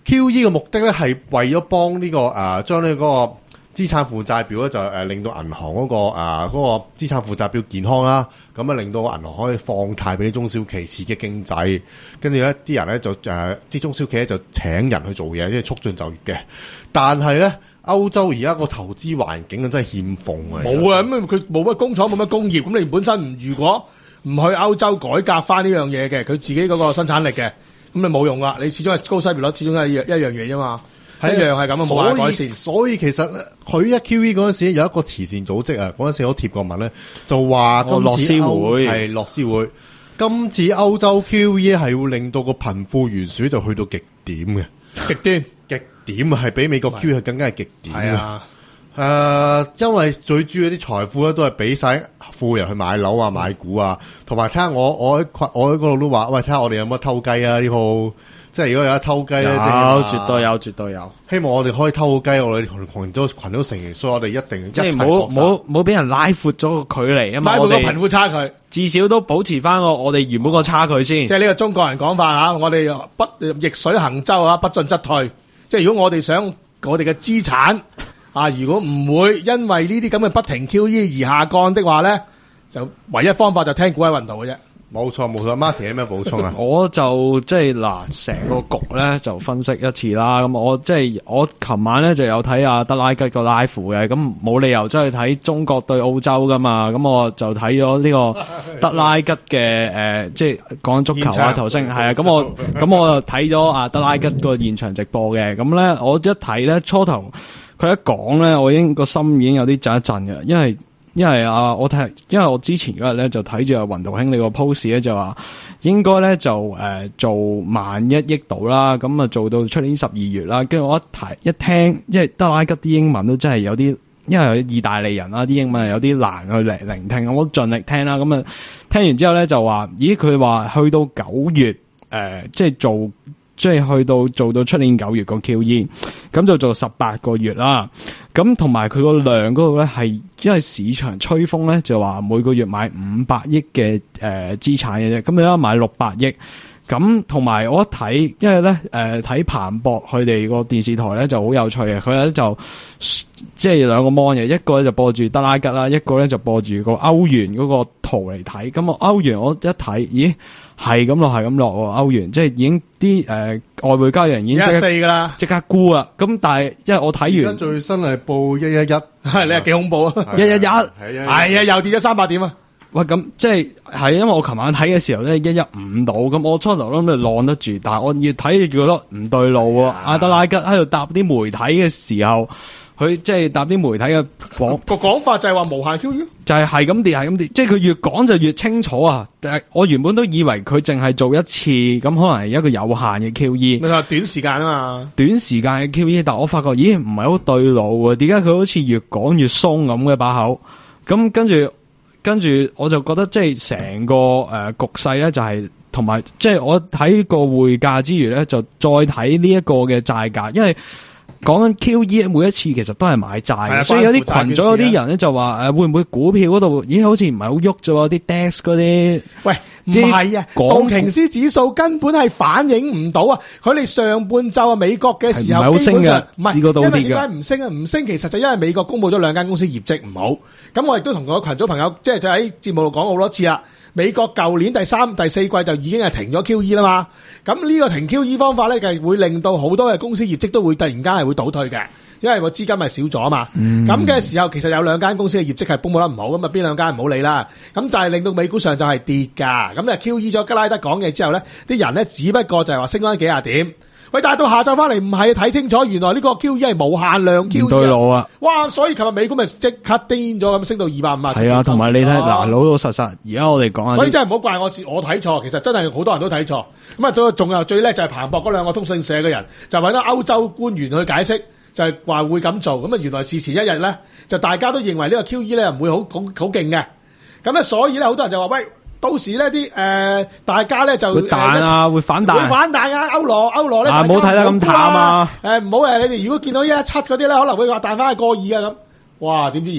Q E 嘅目的咧係為咗幫呢個誒將呢嗰個資產負債表咧就誒令到銀行嗰、嗰個誒嗰、呃嗰個資產負債表健康啦，咁啊令到銀行可以放貸俾啲中小企刺激經濟，跟住咧啲人咧就誒啲、呃、中小企咧就請人去做嘢，即係促進就業嘅。但係咧歐洲而家個投資環境啊真係欠奉啊！ 冇啊，咁佢冇乜工廠冇乜工業，咁你本身如果唔去歐洲改革翻呢樣嘢嘅，佢自己嗰個生產力嘅，咁你冇用噶，你始終係高失業率，始終係一一樣嘢啫嘛。一樣係咁啊，冇辦法改善。 所以其實佢一 Q E 嗰陣時有一個慈善組織啊，嗰陣時我貼過文咧，就話今次歐係樂施會，今次歐洲 Q E 係會令到個貧富懸殊就去到極點嘅， 極端極點係比美國 Q E 係更加係極點嘅。 啊， 誒、呃，因為最主要啲財富咧都係俾晒富人去買樓啊、買股啊，同埋睇下我我喺我喺嗰度都話，喂，睇下我哋有乜偷雞啊呢鋪。即係如果有得偷雞咧， 有絕對有，絕對有。 希望我哋可以偷雞，我哋同群組群組成員，所以我哋一定即係冇冇冇俾人拉闊咗個距離啊嘛！ 拉闊個貧富差距， 至少都保持翻個我哋原本個差距先。 即係呢個中國人講法嚇，我哋不逆水行舟啊，不進則退。即係如果我哋想我哋嘅資產啊，如果唔會因為呢啲咁嘅不停 Q E 而下降的話咧，就唯一方法就聽股喺運道嘅啫。 冇錯冇錯 ，Martin 有咩補充啊？ 我就即係嗱，成個局咧就分析一次啦。咁我即係我琴晚咧就有睇阿德拉吉個 live 嘅，咁冇理由真係睇中國對澳洲噶嘛。咁我就睇咗呢個德拉吉嘅誒、呃，即係講足球啊頭先係啊。咁我咁我就睇咗阿德拉吉個現場直播嘅。咁咧我一睇咧初頭佢一講咧，我已經個心已經有啲震一震嘅，因為。因為啊，我睇，因為我之前嗰日咧就睇住阿雲道兄你個 post 咧就話，應該咧就誒、呃、做萬一億度啦，咁啊做到出年十二月啦。跟住我一睇一聽，因為德拉吉啲英文都真係有啲，因為意大利人啦，啲英文係有啲難去嚟聆聽，我盡力聽啦。咁啊聽完之後咧就話，咦佢話去到九月誒、呃，即係做。即係去到做到出年九月個 Q E， 咁就做十八個月啦。咁同埋佢個量嗰度咧，係因為市場吹風咧，就話每個月買五百億嘅誒資產嘅啫。咁你而家買六百億，咁同埋我一睇，因為咧誒睇彭博佢哋個電視台咧就好有趣嘅，佢咧就即係兩個 mon 嘅，一個咧就播住德拉吉啦，一個咧就播住個歐元嗰個圖嚟睇。咁啊歐元我一睇，咦？係咁落，係咁落喎。歐元即係已經啲誒、呃、外匯交易人已經即四噶啦，即刻沽啦。咁但係因為我睇完， 而家最新係報一一一， 係你係幾恐怖啊！ 一一一， 係啊，又跌咗三百點啊！ 喂，咁即係係因為我琴晚睇嘅時候咧一一五到，咁我初頭諗住晾得住，但係我越睇越覺得唔對路喎。阿德拉吉喺度答啲媒體嘅時候。佢即係答啲媒體嘅講個講法就係話無限 Q E， 就係係咁跌係咁跌，即係佢越講就越清楚啊！但係我原本都以為佢淨係做一次，咁可能係一個有限嘅 Q E。 咪話短時間啊嘛， 短時間嘅 Q E，但我發覺咦唔係好對路喎？點解佢好似越講越鬆咁嘅把口？咁跟住跟住我就覺得即係成個誒、呃、局勢咧就係同埋即係我睇個匯價之餘咧，就再睇呢一個嘅債價，因為。講緊 Q E 每一次其實都係買債，所以有啲群組有啲人咧就話誒會唔會股票嗰度咦好似唔係好喐咗啲 D E X 嗰啲？ 喂，唔係啊，道瓊斯指數根本係反映唔到啊！佢哋上半週啊美國嘅時候基本上唔係，因為點解唔升啊？唔升其實就因為美國公布咗兩間公司業績唔好。咁我亦都同個群組朋友即係就喺節目度講好多次啦。美國舊年第三、第四季就已經係停咗 Q E 啦嘛，咁呢個停 Q E 方法咧，就係會令到好多嘅公司業績都會突然間係會倒退嘅，因為個資金係少咗啊嘛。咁嘅、嗯、時候，其實有兩間公司嘅業績係公布得唔好，咁啊邊兩間唔好理啦。咁但係令到美股上就係跌噶，咁啊 Q E 咗吉拉德講嘅之後咧，啲人咧只不過就係話升翻幾廿點。喂，但係到下晝翻嚟唔係睇清楚，原來呢個 Q E 係無限量 Q E 唔對路啊！ 哇，所以琴日美股咪即刻癲咗咁，升到二百五啊！ 係啊，同埋你睇嗱，老老實實，而家我哋講下， 所以真係唔好怪我，我睇錯，其實真係好多人都睇錯。咁啊，都仲有最叻就係彭博嗰兩個通訊社嘅人，就揾咗歐洲官員去解釋，就係話會咁做。咁啊，原來事前一日咧，就大家都認為呢個 Q E 咧唔會好好好勁嘅。咁咧，所以咧好多人就話喂。到時呢啲誒，大家咧就會彈啊，呃、會反彈， 會反彈啊！歐羅歐羅咧， 啊，唔好睇得咁淡啊！ 誒，唔好誒，你哋如果見到一一七嗰啲咧，可能會話彈翻去過二啊咁。哇！點知而家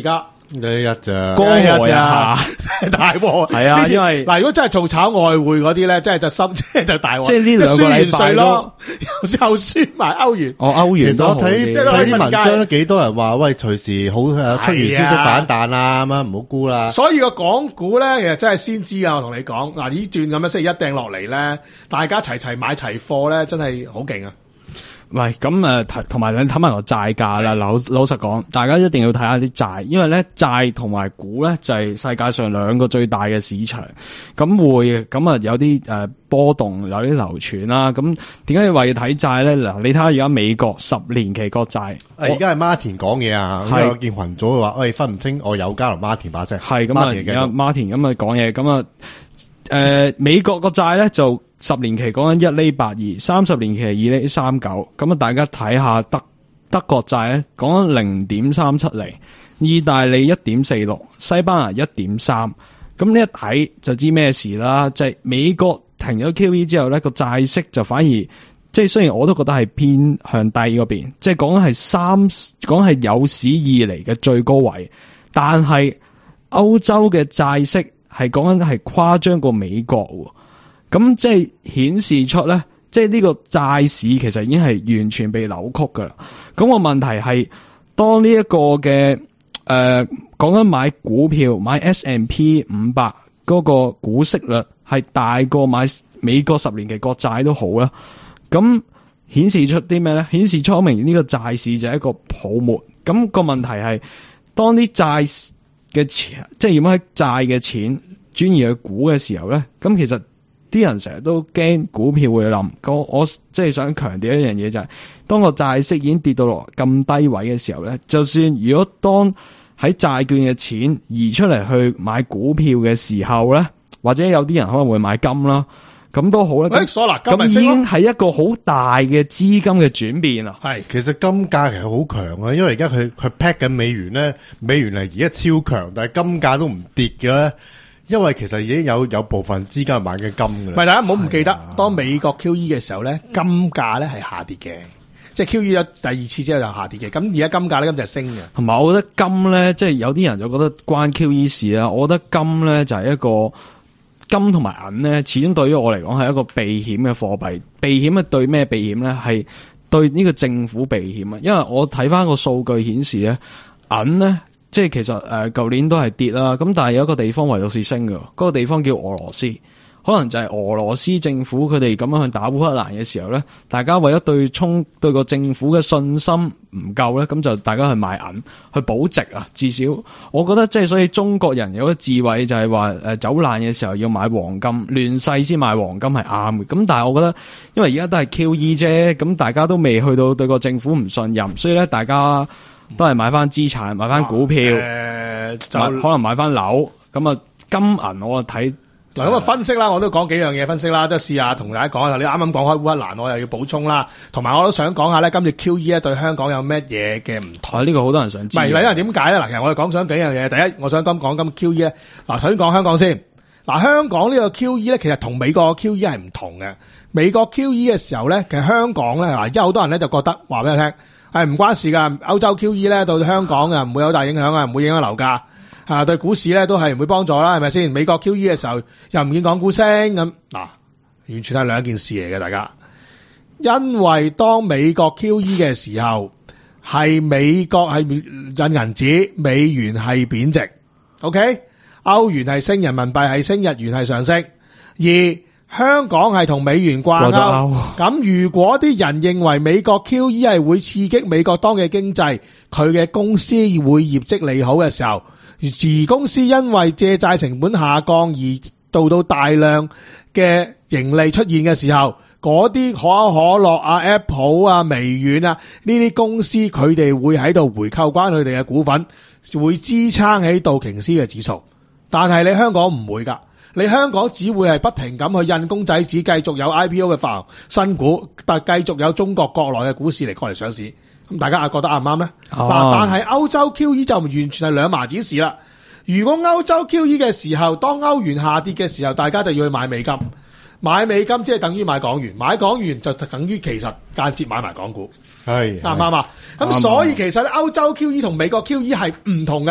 一一咋， 江河日下， 大鑊。 係啊， 呢次因為嗱，如果真係做炒外匯嗰啲咧，真係就心，即係就大鑊。 即係呢兩個禮拜都咯，又又輸埋歐元。 哦，歐元都好啲。 其實我睇即係都可以睇啲文章瞓街都幾多人話，喂，隨時好誒出完消息反彈啦，咁樣唔好沽啦。 所以個港股咧，其實真係先知啊！我同你講，嗱呢轉咁樣星期一掟落嚟咧，大家齊齊買齊貨咧，真係好勁啊！ 喂，咁誒，同埋你睇埋個債價啦。老老實講，大家一定要睇下啲債，因為咧債同埋股咧就係世界上兩個最大嘅市場。咁會咁啊有啲誒波動，有啲流傳啦。咁點解要話要睇債咧？嗱，你睇下而家美國十年期國債， 而家係 Martin 講嘢啊，因為我見群組話，喂分唔清我有加同 Martin 把聲。 係咁啊，而家 Martin 咁啊講嘢，咁啊誒美國個債咧就。十年期講緊一厘八二，三十年期係二厘三九，咁啊大家睇下德德國債咧講緊零點三七厘，意大利一點四六，西班牙一點三，咁呢一睇就知咩事啦。就係、是、美國停咗 Q E 之後咧，個債息就反而即係雖然我都覺得係偏向低嗰邊，即係講緊係三講係有史以嚟嘅最高位，但係歐洲嘅債息係講緊係誇張過美國喎。咁即係顯示出咧，即係呢個債市其實已經係完全被扭曲噶啦。咁個問題係，當呢一個嘅誒講緊買股票買 S and P 五百嗰個股息率係大過買美國十年期國債都好啦。咁顯示出啲咩咧？顯示出明呢個債市就係一個泡沫。咁個問題係，當啲債嘅錢，即係如果喺債嘅錢轉移去股嘅時候咧，咁其實。啲人成日都驚股票會冧，我我即係想強調一樣嘢就係、是，當個債息已經跌到落咁低位嘅時候咧，就算如果當喺債券嘅錢移出嚟去買股票嘅時候咧，或者有啲人可能會買金啦，咁都好啦。咁咁已經係一個好大嘅資金嘅轉變啦。 係，其實金價其實好強啊，因為而家佢佢 pack 緊美元咧，美元係而家超強，但係金價都唔跌嘅咧。因為其實已經有有部分資金買緊金㗎啦。 唔係，大家唔好唔記得，當美國 Q E 嘅時候咧，金價咧係下跌嘅，即係 Q E 咗第二次之後就下跌嘅。咁而家金價咧今日係升嘅。同埋我覺得金咧，即係有啲人就覺得關 Q E 事啦。我覺得金咧就係一個金同埋銀咧，始終對於我嚟講係一個避險嘅貨幣。避險係對咩避險咧？係對呢個政府避險啊。因為我睇翻個數據顯示咧，銀咧。即係其實誒，舊、呃、年都係跌啦，咁但係有一個地方唯獨是升嘅，嗰、那個地方叫俄羅斯，可能就係俄羅斯政府佢哋咁樣去打烏克蘭嘅時候咧，大家為咗對沖對個政府嘅信心唔夠咧，咁就大家去買銀去保值啊。至少我覺得即係所以中國人有個智慧就係話誒，走難嘅時候要買黃金，亂世先買黃金係啱嘅。咁但係我覺得因為而家都係 Q E 啫，咁大家都未去到對個政府唔信任，所以咧大家。都係買翻資產，買翻股票，誒、呃，就可能買翻樓，咁啊金銀我睇嗱咁啊分析啦，我都講幾樣嘢分析啦，即係試下同大家講下。你啱啱講開烏克蘭，我又要補充啦，同埋我都想講下咧，今次 Q E 咧對香港有咩嘢嘅唔同？ 啊，呢、這個好多人想知。唔係，因為點解咧？嗱，其實我哋講想幾樣嘢。第一，我想咁講今 Q E 咧，嗱，首先講香港先。嗱，香港呢個 Q E 咧，其實同美國 Q E 係唔同嘅。美國 Q E 嘅時候咧，其實香港咧，嗱，而家好多人咧就覺得話俾你聽。係唔關事噶，歐洲 Q E 咧對香港啊唔會有大影響啊，唔會影響樓價啊，對股市咧都係唔會幫助啦，係咪先？美國 Q E 嘅時候又唔見港股升咁，嗱，完全係兩件事嚟嘅，大家。因為當美國 Q E 嘅時候，係美國係印銀紙，美元係貶值 ，OK， 歐元係升，人民幣係升，日元係上升，而香港係同美元掛鈎，咁如果啲人認為美國 Q E 係會刺激美國當嘅經濟，佢嘅公司會業績利好嘅時候，而公司因為借債成本下降而到到大量嘅盈利出現嘅時候，嗰啲可口可樂啊、Apple 啊、微軟啊呢啲公司佢哋會喺度回購翻佢哋嘅股份，會支撐起道瓊斯嘅指數，但係你香港唔會噶。你香港只會係不停咁去印公仔紙，繼續有 I P O 嘅發行新股，但係繼續有中國國內嘅股市嚟過嚟上市。咁大家覺得啱唔啱咧？嗱、哦，但係歐洲 Q E 就完全係兩碼子事啦。如果歐洲 Q E 嘅時候，當歐元下跌嘅時候，大家就要去買美金，買美金即係等於買港元，買港元就等於其實間接買埋港股， 係啱唔啱啊？咁所以其實歐洲 Q E 同美國 Q E 係唔同嘅。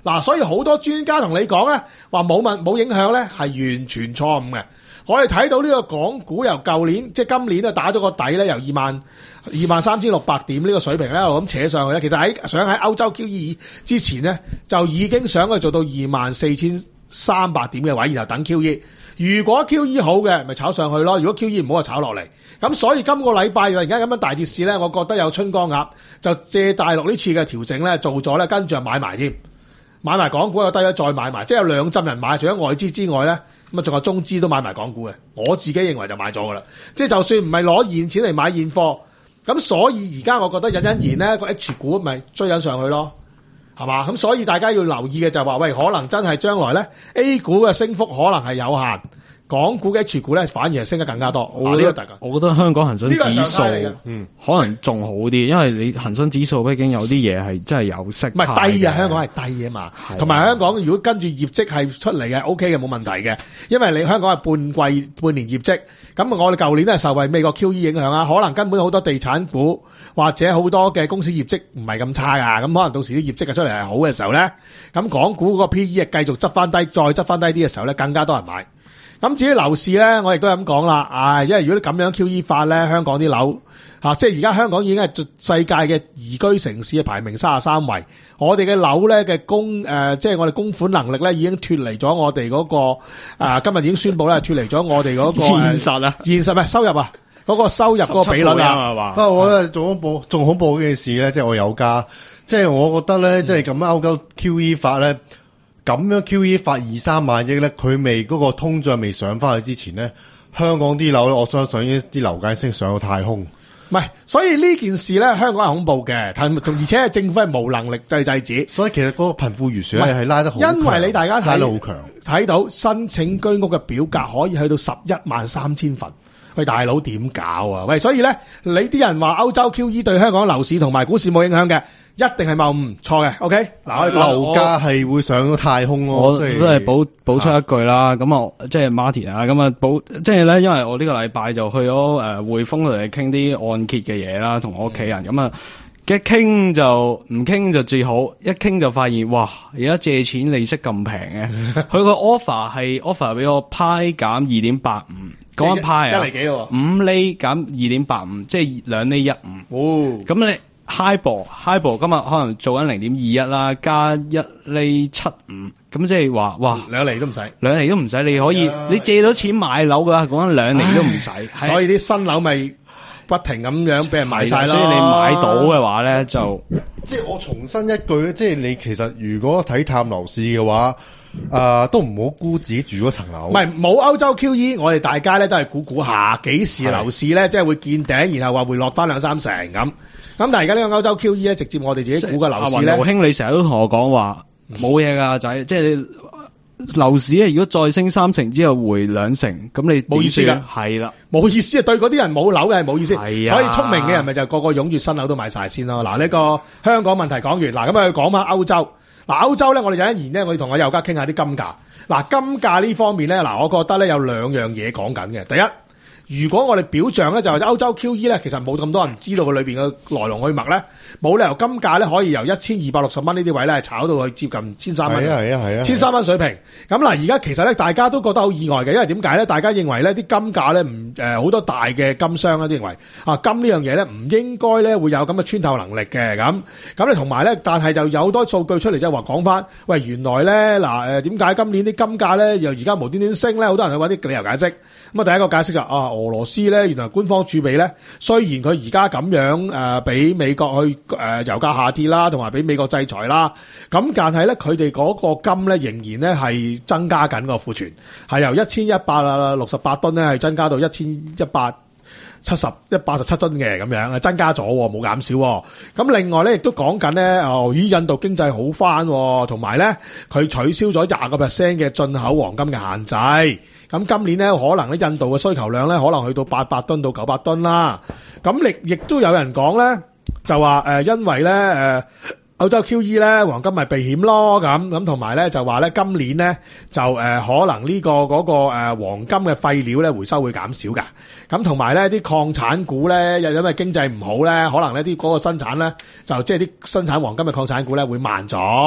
嗱，所以好多專家同你講咧，話冇問冇影響咧，係完全錯誤嘅。我哋睇到呢個港股由舊年即係今年啊打咗個底咧，由二萬二萬三千六百點呢個水平咧，咁扯上去咧。其實喺想喺歐洲 Q E 之前咧，就已經想去做到二萬四千三百點嘅位，然後等 Q E。如果 Q E 好嘅，咪炒上去咯；如果 Q E 唔好，就炒落嚟。咁所以今個禮拜突然間咁樣大跌市咧，我覺得有春江鴨就借大陸呢次嘅調整咧，做咗咧，跟住就買埋添，買埋港股又低咗，再買埋，即係有兩浸人買，除咗外資之外咧。咁啊，仲有中資都買埋港股嘅，我自己認為就買咗噶啦。即係就算唔係攞現錢嚟買現貨，咁所以而家我覺得隱隱然咧個 H 股咪追緊上去咯，係嘛？咁所以大家要留意嘅就係話，喂，可能真係將來咧 A 股嘅升幅可能係有限，港股嘅 H 股咧反而係升得更加多。 我覺得，啊、我覺得香港恒生指數嗯可能仲好啲，因為你恒生指數畢竟有啲嘢係真係有息， 唔係低啊，香港係低啊嘛。同埋香港如果跟住業績係出嚟嘅 O K 嘅冇問題嘅，因為你香港係半季半年業績，咁我哋舊年都係受惠美國 Q E 影響啊，可能根本好多地產股或者好多嘅公司業績唔係咁差啊，咁可能到時啲業績出嚟係好嘅時候咧，咁港股嗰個 P E 繼續執翻低，再執翻低啲嘅時候咧，更加多人買。咁至於樓市咧，我亦都係咁講啦，唉，因為如果你咁樣 Q E 法咧，香港啲樓吓，即係而家香港已經係世界嘅宜居城市嘅排名三十三位，我哋嘅樓咧嘅供誒，即係我哋供款能力咧已經脫離咗我哋嗰、那個誒、呃，今日已經宣布咧脫離咗我哋嗰個現實啊， 現實咪收入啊，嗰、那個收入嗰個比率啊， 不過我覺得仲恐怖仲恐怖嘅事咧，即係我有家，即係我覺得咧，即係咁樣歐洲 Q E 法咧。咁樣 Q E 發二三萬億咧，佢未嗰個通脹未上翻去之前咧，香港啲樓咧，我相信已經啲樓價升上到太空。 唔係，所以呢件事咧，香港係恐怖嘅，同而且係政府係無能力制制止。 所以其實嗰個貧富懸殊係拉得好強， 因為你大家睇拉得好強， 睇到申請居屋嘅表格可以去到十一萬三千份。喂，大佬點搞啊？喂，所以咧，你啲人話歐洲 Q E 對香港樓市同埋股市冇影響嘅，一定係謬誤錯嘅。OK，嗱，我哋樓價係會上到太空咯。 我都係補補出一句啦。咁我即係 Martin 啊，咁啊補即係咧，因為我呢個禮拜就去咗誒匯豐度嚟傾啲按揭嘅嘢啦，同我屋企人咁啊。一傾就唔傾就最好，一傾就發現哇！而家借錢利息咁平嘅，佢個 offer 係 offer 俾我派減二點八五，講緊派啊， 一厘幾喎， 五厘減二點八五，即係兩厘一五。哦，咁你 HIBOR HIBOR 今日可能做緊零點二一啦，加一厘七五，咁即係話哇， 兩厘都唔使， 兩厘都唔使，你可以你借到錢買樓嘅話，講緊兩厘都唔使， 所以啲新樓咪不停咁樣俾人買晒啦， 所以你買到嘅話咧就， 即係我重申一句，即係你其實如果睇淡樓市嘅話，誒、呃、都唔好估自己住嗰層樓。 唔係冇歐洲 Q E， 我哋大家咧都係估估下幾時樓市咧，即係會見頂，然後話會落翻兩三成咁。咁但係而家呢個歐洲 Q E 咧，直接我哋自己估嘅樓市咧。 阿雲豪兄，你成日都同我講話冇嘢㗎仔，即係你。樓市啊，如果再升三成之後回兩成，咁你冇意思噶， 係啦， 冇意思啊！對嗰啲人冇樓嘅係冇意思， 係啊， 所以聰明嘅人咪就個個湧住新樓都買晒先咯。嗱，呢個香港問題講完，嗱咁啊講翻歐洲。嗱，歐洲咧，我哋有一言咧，我哋同阿友家傾下啲金價。嗱，金價呢方面咧，嗱，我覺得咧有兩樣嘢講緊嘅。第一，如果我哋表象咧就係歐洲 Q E 咧，其實冇咁多人知道佢裏邊嘅來龍去脈咧，冇理由金價咧可以由一千二百六十蚊呢啲位咧炒到去接近千三蚊， 係啊係啊係啊， 千三蚊水平。咁嗱，而家其實咧大家都覺得好意外嘅，因為點解咧？大家認為咧啲金價咧唔誒好多大嘅金商咧都認為啊金呢樣嘢咧唔應該咧會有咁嘅穿透能力嘅咁。咁你同埋咧，但係就有好多數據出嚟就話講翻，喂原來咧嗱誒點解今年啲金價咧又而家無端端升咧？好多人去揾啲理由解釋。咁啊第一個解釋就啊。俄羅斯咧，原來官方儲備咧，雖然佢而家咁樣誒，俾、呃、美國去誒、呃、油價下跌啦，同埋俾美國制裁啦，咁但係咧，佢哋嗰個金咧仍然咧係增加緊個庫存，係由一千一百六十八噸咧係增加到一千一百七十一百十七噸嘅咁樣，增加咗冇減少。咁另外咧亦都講緊咧，哦，咦印度經濟好翻，同埋咧佢取消咗廿個 percent 嘅進口黃金嘅限制。咁今年咧，可能咧印度嘅需求量咧，可能去到八百噸到九百噸啦。咁亦亦都有人講咧，就話誒、呃，因為咧誒、呃、歐洲 Q E 咧黃金咪避險咯，咁咁同埋咧就話咧今年咧就誒、呃、可能呢、這個嗰、那個誒、呃、黃金嘅廢料咧回收會減少㗎。咁同埋咧啲礦產股咧又因為經濟唔好咧，可能呢啲嗰個生產咧就即係啲生產黃金嘅礦產股咧會慢咗。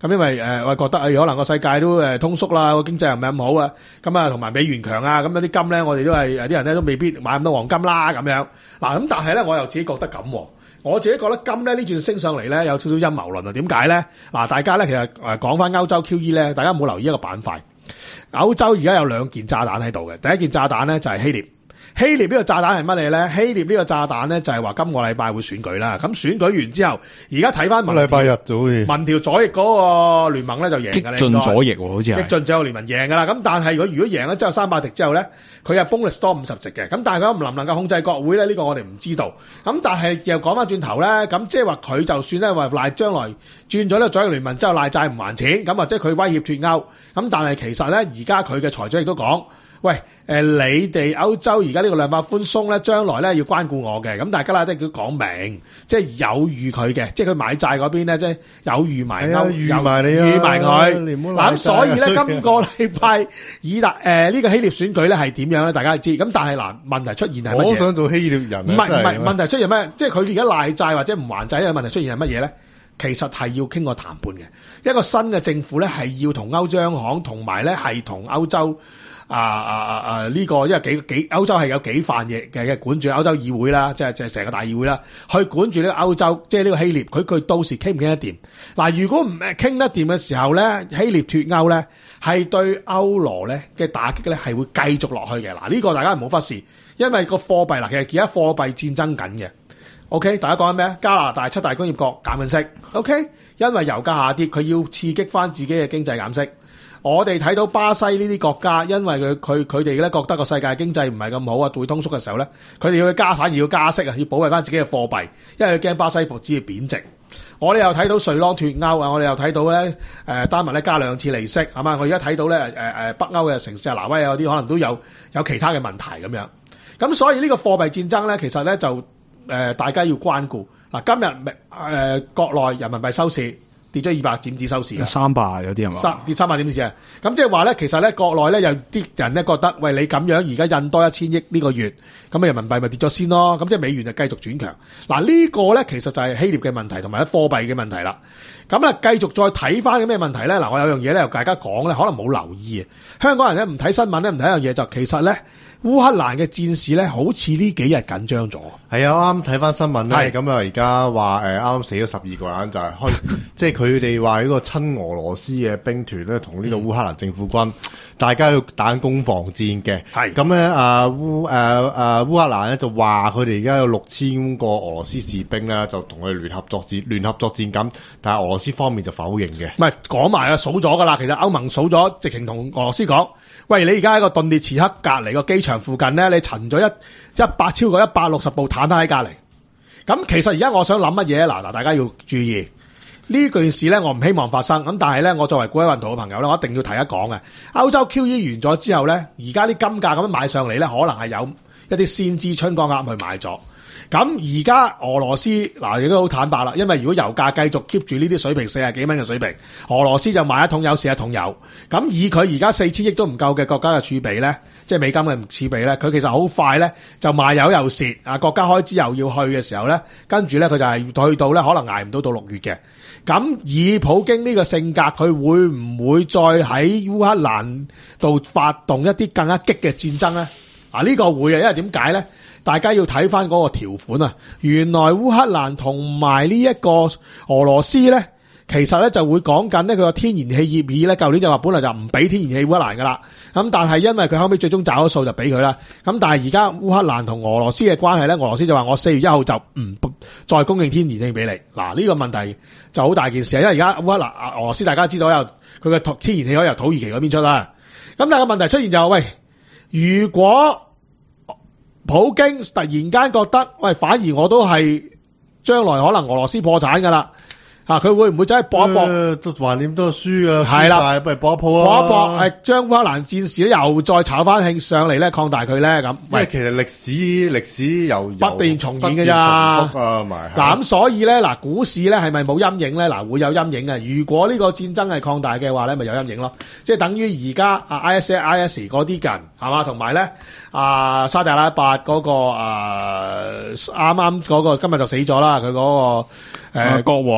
咁因為誒我覺得誒可能個世界都誒通縮啦，個經濟又唔係咁好啊，咁啊同埋美元強啊，咁有啲金咧我哋都係有啲人咧都未必買咁多黃金啦咁樣。嗱咁但係咧我又自己覺得咁喎。我自己覺得金咧呢轉升上嚟咧有少少陰謀論啊！點解咧？嗱，大家咧其實誒講翻歐洲 Q E 咧，大家冇留意一個板塊。歐洲而家有兩件炸彈喺度嘅，第一件炸彈咧就係希臘。希臘呢個炸彈係乜嘢咧？希臘呢個炸彈咧就係話今個禮拜會選舉啦。咁選舉完之後，而家睇翻個禮拜日就好似民調左翼嗰個聯盟咧就贏㗎啦， 激進左翼喎，好似係激進左翼聯盟贏㗎啦。咁但係如果如果贏咗之後三百席之後咧，佢係 bonus 多五十席嘅。咁但係佢能唔能夠控制國會咧？呢、呢個我哋唔知道。咁但係又講翻轉頭咧，咁即係話佢就算咧話賴將來轉咗呢個左翼聯盟之後賴債唔還錢，咁或者佢威脅脫歐。咁但係其實咧而家佢嘅財長亦都講。喂，誒、呃，你哋歐洲而家呢個量化寬鬆咧，將來咧要關顧我嘅，咁大家啦都要講明，即係有預佢嘅，即係佢買債嗰邊咧，即係有預埋歐， 預埋你啊， 預埋佢。 嗱咁所以咧，今個禮拜以達誒呢個希臘選舉咧係點樣咧？大家知。咁但係嗱，問題出現係乜嘢？ 我想做希臘人。 唔係唔係，問題出現咩？即係佢而家賴債或者唔還債呢個問題出現係乜嘢咧？其實係要傾個談判嘅，一個新嘅政府咧係要同歐洲央行同埋咧係同歐洲。啊啊啊啊！呢、這個因為幾幾歐洲係有幾範嘅嘅管住歐洲議會啦，即係即係成個大議會啦，去管住呢個歐洲，即係呢個希臘，佢佢到時傾唔傾得掂？嗱，如果唔傾得掂嘅時候咧，希臘脫歐咧係對歐羅咧嘅打擊咧係會繼續落去嘅。嗱，呢個大家唔好忽視，因為個貨幣嗱，其實而家貨幣戰爭緊嘅。OK， 大家講緊咩？加拿大七大工業國減緊息。OK，因為油價下跌，佢要刺激翻自己嘅經濟減息。我哋睇到巴西呢啲國家，因為佢佢佢哋咧覺得個世界經濟唔係咁好啊，會通縮嘅時候咧，佢哋要去加反而要加息啊，要保衛翻自己嘅貨幣，因為佢驚巴西貨紙貶值。我哋又睇到瑞郎脫歐啊，我哋又睇到咧誒丹麥咧加兩次利息，係嘛？我而家睇到咧誒誒北歐嘅城市啊，挪威啊嗰啲可能都有有其他嘅問題咁樣。咁所以呢個貨幣戰爭咧，其實咧就誒、呃、大家要關顧。嗱，今日誒、呃、國內人民幣收市。跌咗二百點子收市啦， 三百有啲人話跌三百點子啊！咁即係話咧，其實咧國內咧有啲人咧覺得，喂，你咁樣而家印多一千億呢個月，咁人民幣咪跌咗先咯？咁即係美元就繼續轉強。嗱、這個、呢個咧其實就係希臘嘅問題同埋喺貨幣嘅問題啦。咁啊繼續再睇翻啲咩問題咧？嗱，我有樣嘢咧，由大家講咧，可能冇留意啊。香港人咧唔睇新聞咧，唔睇一樣嘢就其實咧。烏克蘭嘅戰事咧，好似呢幾日緊張咗。 係啊，啱睇翻新聞咧，咁啊而家話誒啱啱死咗十二個人，就係、是、開，即係佢哋話呢個親俄羅斯嘅兵團咧，同呢個烏克蘭政府軍，嗯、大家要打緊攻防戰嘅。係咁咧，啊烏誒誒烏克蘭咧就話佢哋而家有六千個俄羅斯士兵咧，就同佢哋聯合作戰，聯合作戰咁，但係俄羅斯方面就否認嘅。 唔係講埋啦，數咗噶啦，其實歐盟數咗，直情同俄羅斯講。喂，你而家喺個頓涅茨克隔離個機場附近咧，你陳咗一一百超過一百六十部坦克喺隔離。咁其實而家我想諗乜嘢？嗱嗱，大家要注意呢件事咧，我唔希望發生。咁但係咧，我作為古海運圖嘅朋友咧，我一定要提一講嘅。歐洲 Q E 完咗之後咧，而家啲金價咁樣買上嚟咧，可能係有一啲先知春江鴨去買咗。咁而家俄羅斯嗱亦都好坦白啦，因為如果油價繼續 keep 住呢啲水平四十幾蚊嘅水平，俄羅斯就買一桶油試一桶油。咁以佢而家四千億都唔夠嘅國家嘅儲備咧，即係美金嘅儲備咧，佢其實好快咧就賣油又蝕啊！國家開支又要去嘅時候咧，跟住咧佢就係去到咧可能捱唔到到六月嘅。咁以普京呢個性格，佢會唔會再喺烏克蘭度發動一啲更加激嘅戰爭咧？啊，呢個會啊，因為點解咧？大家要睇翻嗰個條款啊！原來烏克蘭同埋呢一個俄羅斯咧，其實咧就會講緊呢，佢個天然氣協議咧，舊年就話本來就唔俾天然氣烏克蘭噶啦。咁但係因為佢後尾最終找咗數就俾佢啦。咁但係而家烏克蘭同俄羅斯嘅關係咧，俄羅斯就話我四月一號就唔再供應天然氣俾你。嗱，呢個問題就好大件事啊！因為而家烏克蘭、俄羅斯大家知道有佢嘅天然氣可以由土耳其嗰邊出啦。咁但係個問題出現就係、喂，如果普京突然間覺得，喂，反而我都係將來可能俄羅斯破產噶啦，吓、啊、佢會唔會真係搏一搏？ 呃、都橫掂都係輸啊， 係啦， 不如搏一鋪啊， 搏一搏，係將烏克蘭戰事又再炒翻興上嚟咧，擴大佢咧咁。 因為其實歷史歷史由不斷重演嘅咋。嗱咁所以咧，嗱股市咧係咪冇陰影咧？嗱會有陰影嘅。如果呢個戰爭係擴大嘅話咧，咪有陰影咯。即係等於而家啊 I S I S 嗰啲人係嘛，同埋咧。啊，沙特阿拉伯嗰、那個啊，啱啱嗰個今日就死咗啦，佢嗰、那個誒、呃、 國王啊， 國王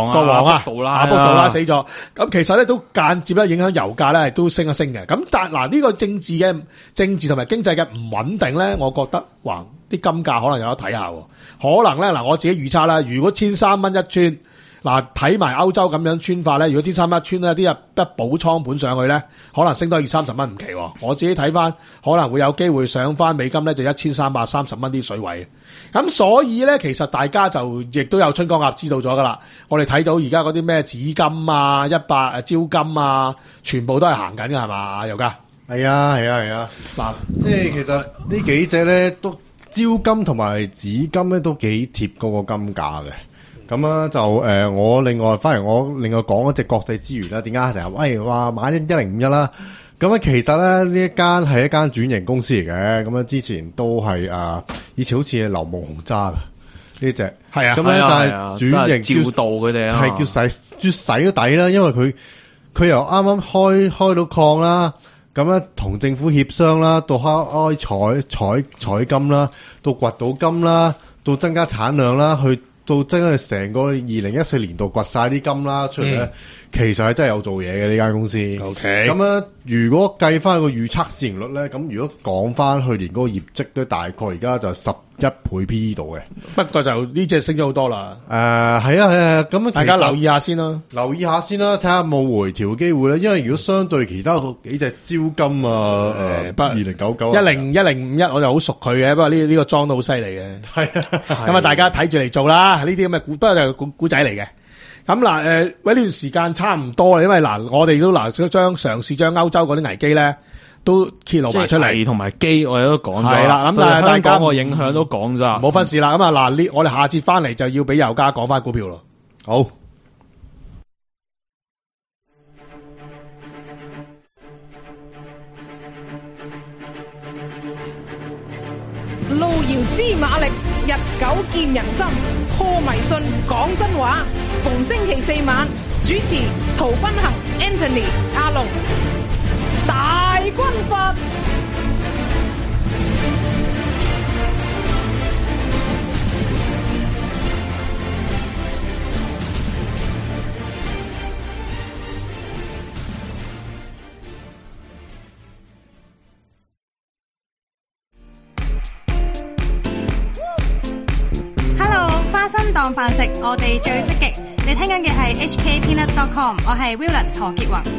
郎啊， 杜拉阿卜杜拉死咗，咁其實咧都間接咧影響油價咧都升一升嘅。咁但嗱呢個政治嘅政治同埋經濟嘅唔穩定咧，我覺得哇啲金價可能有得睇下喎。可能咧嗱，我自己預測啦，如果千三蚊一穿。嗱，睇埋歐洲咁樣穿法咧，如果啲三一穿咧，啲人一補倉盤上去咧，可能升多二三十蚊唔奇喎。我自己睇翻，可能會有機會上翻美金咧，就一千三百三十蚊啲水位。咁所以咧，其實大家就亦都有春江鴨知道咗噶啦。我哋睇到而家嗰啲咩紫金啊、一百誒招金啊，全部都係行緊嘅係嘛，尤家？ 係啊，係啊，係啊。嗱，即係其實呢幾隻咧都招金同埋紫金咧都幾貼嗰個金價嘅。咁啊就誒、呃，我另外反而我另外講一隻國際資源啦。點解成日喂話買一一零五一啦？咁啊，其實咧呢一間係一間轉型公司嚟嘅。咁啊，之前都係啊，以前好似係劉夢紅揸噶呢隻係啊。咁咧，但係轉型照道佢哋啊， 係叫洗叫洗咗底啦。因為佢佢由啱啱開開到礦啦，咁咧同政府協商啦，到開開採採採金啦，到掘到金啦，到增加產量啦，去。到真係成個二零一四年度掘晒啲金啦出嚟咧，嗯、其實係真係有做嘢嘅呢間公司。 OK， 咁咧如果計翻個預測市盈率咧，咁如果講翻去年嗰個業績咧，大概而家就十一倍 P E 度嘅。 不過就呢隻升咗好多啦。誒、 呃，係啊係啊，咁大家留意下先啦， 留意下先啦，睇下有冇回調機會咧。因為如果相對其他幾隻招金啊，誒，不二零九九、一零一零五一，我就好熟佢嘅。不過呢呢個裝到好犀利嘅。係啊，咁啊，大家睇住嚟做啦。呢啲咁嘅股，不過就係股股仔嚟嘅。咁嗱，誒，喂，呢段時間差唔多啦，因為嗱，我哋都嗱將嘗試將歐洲嗰啲危機咧。都揭露埋出嚟， 同埋機我哋都講咗係啦。咁但係大家個影響都講咗， 冇分事啦。咁啊嗱，呢我哋下節翻嚟就要俾油家講翻股票咯。 好， 路遙知馬力，日久見人心。破迷信，講真話。逢星期四晚主持陶君行、Anthony、阿龍。大軍閥 ，Hello， 花生當飯食，我哋最積極。你聽緊嘅係 H K Peanut dot com， 我係 Willis 何潔宏。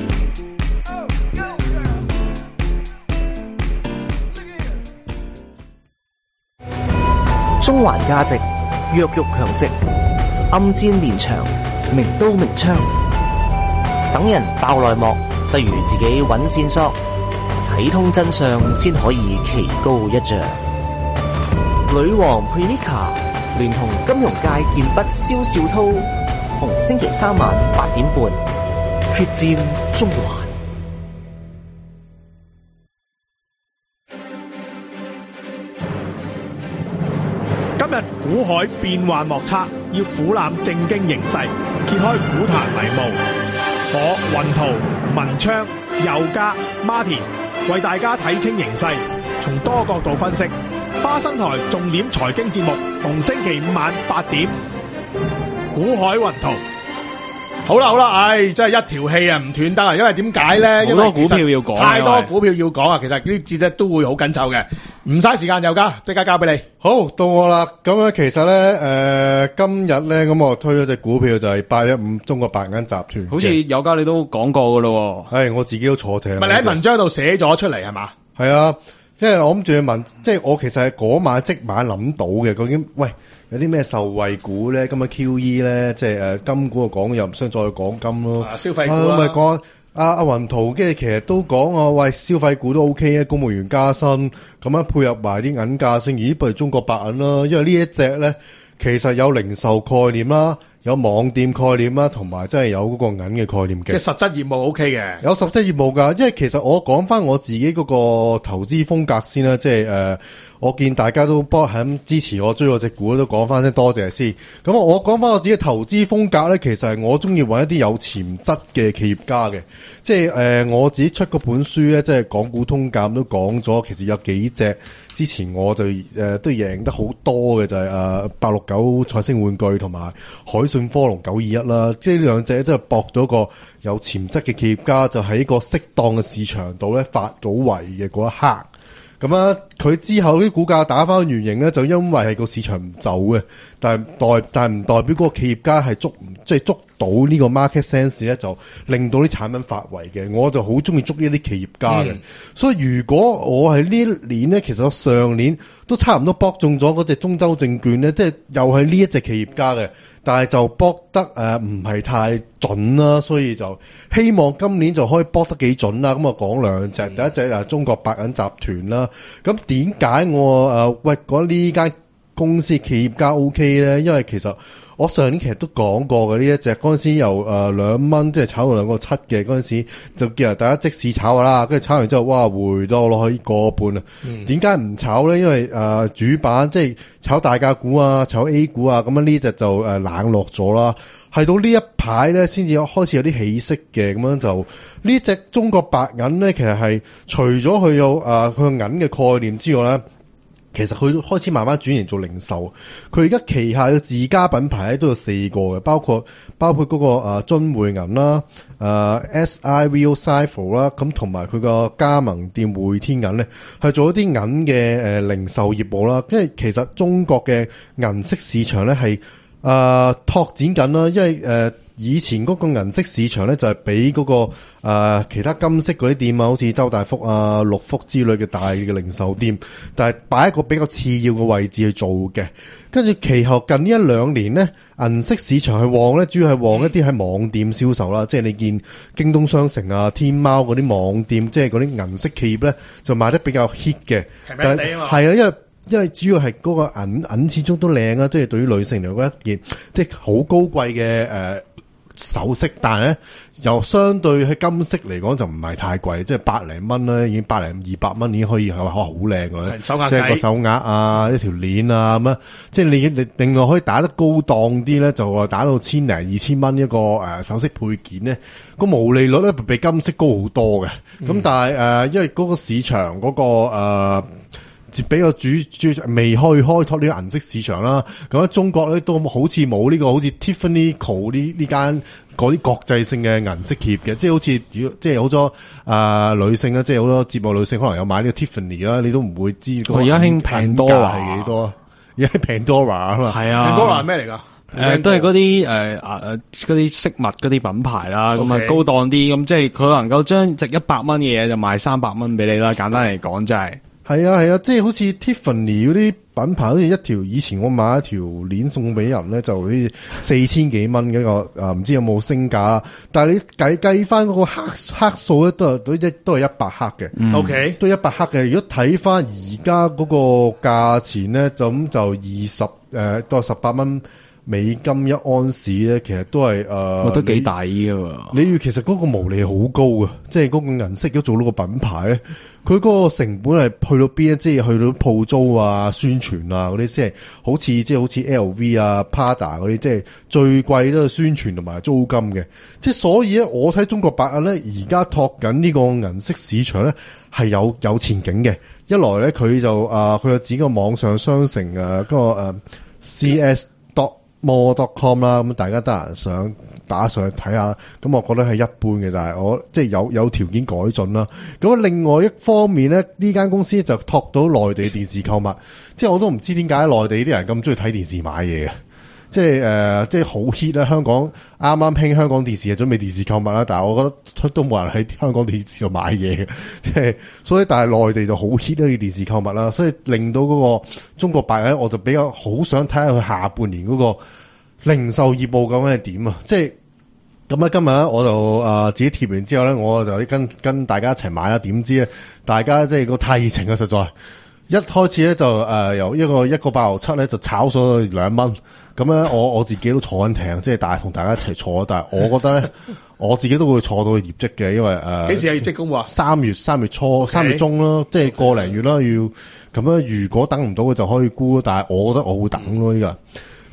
中環價值，弱肉強食，暗箭連長，明刀明槍。等人爆內幕，不如自己揾線索，睇通真相先可以棋高一丈。女王 Premica 聯同金融界健筆蕭少濤，逢星期三晚八點半，決戰中環。 今日股海變幻莫測，要俯瞰正經形勢，揭開股壇迷霧。我雲圖、文昌、佑家、Martin 為大家睇清形勢，從多角度分析。花生台重點財經節目，逢星期五晚八點。股海雲圖。好啦好啦，唉，真係一條氣啊，唔斷得啊！因為點解咧？ 好多股票要講， 太多股票要講啊！其實呢啲節咧都會好緊湊嘅，唔嘥時間又家，即刻交俾你。 好，到我啦。咁咧，其實咧，誒、呃，今日咧，咁我推咗隻股票就係八一五中國白銀集團。 好似有家你都講過噶咯。 係，我自己都坐艇。 唔係你喺文章度寫咗出嚟係嘛？ 係啊，即係我諗住去問，即係我其實係嗰晚即晚諗到嘅。究竟喂有啲咩受惠股咧？今日 Q E 咧，即係誒金股講又唔想再講金咯。 啊，消費股啊，咪講阿阿雲圖，跟住其實都講啊，喂，消費股都 OK 啊，公務員加薪咁樣配合埋啲銀價升，咦，不如中國白銀啦，因為呢一隻咧其實有零售概念啦，有網店概念啦，同埋真係有嗰個銀嘅概念嘅。 即係實質業務 OK 嘅， 有實質業務㗎。因為其實我講翻我自己嗰個投資風格先啦，即係誒、呃，我見大家都幫喺支持我追我隻股，都講翻聲多謝先。咁我講翻我自己嘅投資風格咧，其實係我中意揾一啲有潛質嘅企業家嘅。即係誒、呃，我自己出嗰本書咧，即係港股通鑑都講咗，其實有幾隻之前我就誒、呃、都贏得好多嘅，就係誒八六九彩星玩具同埋海信科龍九二一啦，即係呢兩隻都係搏到一個有潛質嘅企業家，就喺個適當嘅市場度咧發到圍嘅嗰一刻。咁啊，佢之後啲股價打翻原形咧，就因為係個市場唔就嘅，但係代但係唔代表嗰個企業家係捉即係捉到呢個 market sense 咧，就令到啲產品發圍嘅。我就好中意捉呢啲企業家嘅，嗯、所以如果我係呢一年咧，其實我上年都差唔多搏中咗嗰隻中州證券咧，即係又係呢一隻企業家嘅，但係就搏得誒唔係太準啦，所以就希望今年就可以搏得幾準啦。咁我講兩隻，第一隻係中國白銀集團啦。咁點解我誒、呃、喂覺得呢間公司企業家 OK 咧？因為其實我上年其實都講過嘅呢一隻，嗰陣時由誒兩蚊即係炒到兩個七嘅嗰陣時，就叫人大家即時炒噶啦。跟住炒完之後，哇回到落去個半啊！點解唔炒咧？因為誒、呃、主板即係炒大價股啊，炒 A 股啊，咁樣呢隻就誒冷落咗啦。係到呢一排咧，先至開始有啲起色嘅，咁樣就呢隻中國白銀咧，其實係除咗佢有誒佢個銀嘅概念之外咧。其實佢開始慢慢轉型做零售，佢而家旗下嘅自家品牌咧都有四個嘅，包括包括嗰、那個誒津匯銀啦、誒、呃、S I Real Cipher 啦，咁同埋佢個加盟店匯天銀咧，係做一啲銀嘅誒零售業務啦。因為其實中國嘅銀色市場咧係誒拓展緊啦，因為誒。呃以前嗰個銀色市場咧就係俾嗰個誒、呃、其他金色嗰啲店啊，好似周大福啊、六福之類嘅大嘅零售店，但係擺一個比較次要嘅位置去做嘅。跟住其後近呢一兩年咧，銀色市場係旺咧，主要係旺一啲喺網店銷售啦，即係你見京東商城啊、天貓嗰啲網店，即係嗰啲銀色企業咧就賣得比較 hit 嘅。 平平地啊嘛， 係啊，因為。因為主要係嗰個銀銀始終都靚啊，即係對於女性嚟講一件即係好高貴嘅誒首飾，但係咧又相對喺金色嚟講就唔係太貴，即係百零蚊啦，已經百零二百蚊已經可以係話好靚嘅，即係個手鐲啊，一條鏈啊咁啊，即係你你另外可以打得高檔啲咧，就話打到千零二千蚊一個誒、呃、首飾配件咧，個毛利率咧比金色高好多嘅，咁、嗯、但係誒、呃、因為嗰個市場嗰、嗰個誒。呃比較主主未去開拓呢個銀色市場啦，咁喺中國咧都好似冇呢個好似 Tiffany Co 呢呢間嗰啲國際性嘅銀色企業嘅，即係好似如果即係好多啊、呃、女性啊，即係好多節目女性可能有買呢個 Tiffany 啦，你都唔會知個而家興 Pandora 係幾多？而家 Pandora 啊嘛， 係啊 ，Pandora 係咩嚟㗎？ 誒、呃，都係嗰啲誒啊誒嗰啲飾物嗰啲品牌啦，咁啊 Okay. 高檔啲，咁即係佢能夠將值一百蚊嘅嘢就賣三百蚊俾你啦。簡單嚟講，真係。 係啊係啊，即係好似 Tiffany 嗰啲品牌，好似一條以前我買一條鏈送俾人咧，就好似四千幾蚊嘅一個誒，唔、呃、知有冇升價？但係你計計翻嗰個克克數咧，都係都一都係一百克嘅。 O K， 都一百克嘅。如果睇翻而家嗰個價錢咧，就咁就二十誒，都係十八蚊美金一安士咧，其實都係誒， 我覺得幾抵嘅。 你要其實嗰個毛利好高啊，即係嗰個銀色都做到個品牌咧。佢嗰個成本係去到邊？即係去到鋪租啊、宣傳啊嗰啲，即係好似即係好似 L V 啊、Prada 嗰啲，即係最貴都係宣傳同埋租金嘅。即係所以咧，我睇中國白銀咧，而家托緊呢個銀色市場咧係有有前景嘅。一來咧，佢就啊，佢有自己個網上商城啊，嗰、那個誒、啊、C S dot more dot com 啦，咁大家得閒想打上去睇下，咁我覺得係一般嘅，但係我即係有有條件改進啦。咁另外一方面咧，呢間公司就託到內地電視購物，即係我都唔知點解內地啲人咁中意睇電視買嘢嘅，即係誒、呃，即係好 hit 啦。香港啱啱興香港電視，準備電視購物啦，但係我覺得都冇人喺香港電視度買嘢嘅，即係所以但係內地就好 hit 呢啲電視購物啦，所以令到嗰個中國白銀我就比較好想睇下佢下半年嗰個零售業務究竟係點啊！即係咁啊！今日咧我就啊、呃、自己貼完之後咧，我就跟跟大家一齊買啦。點知咧，大家即係個太熱情啊！實在一開始咧就誒、呃、由一個一個八毫七咧就炒上去兩蚊。咁咧我我自己都坐緊艇，即係大同大家一齊坐。但係我覺得咧，我自己都會坐到業績嘅，因為誒幾、呃、 時有業績公布啊？ 三月三月初三、okay. 月中咯，即係個零月啦。要咁樣，如果等唔到嘅就可以沽，但係我覺得我會等咯依家。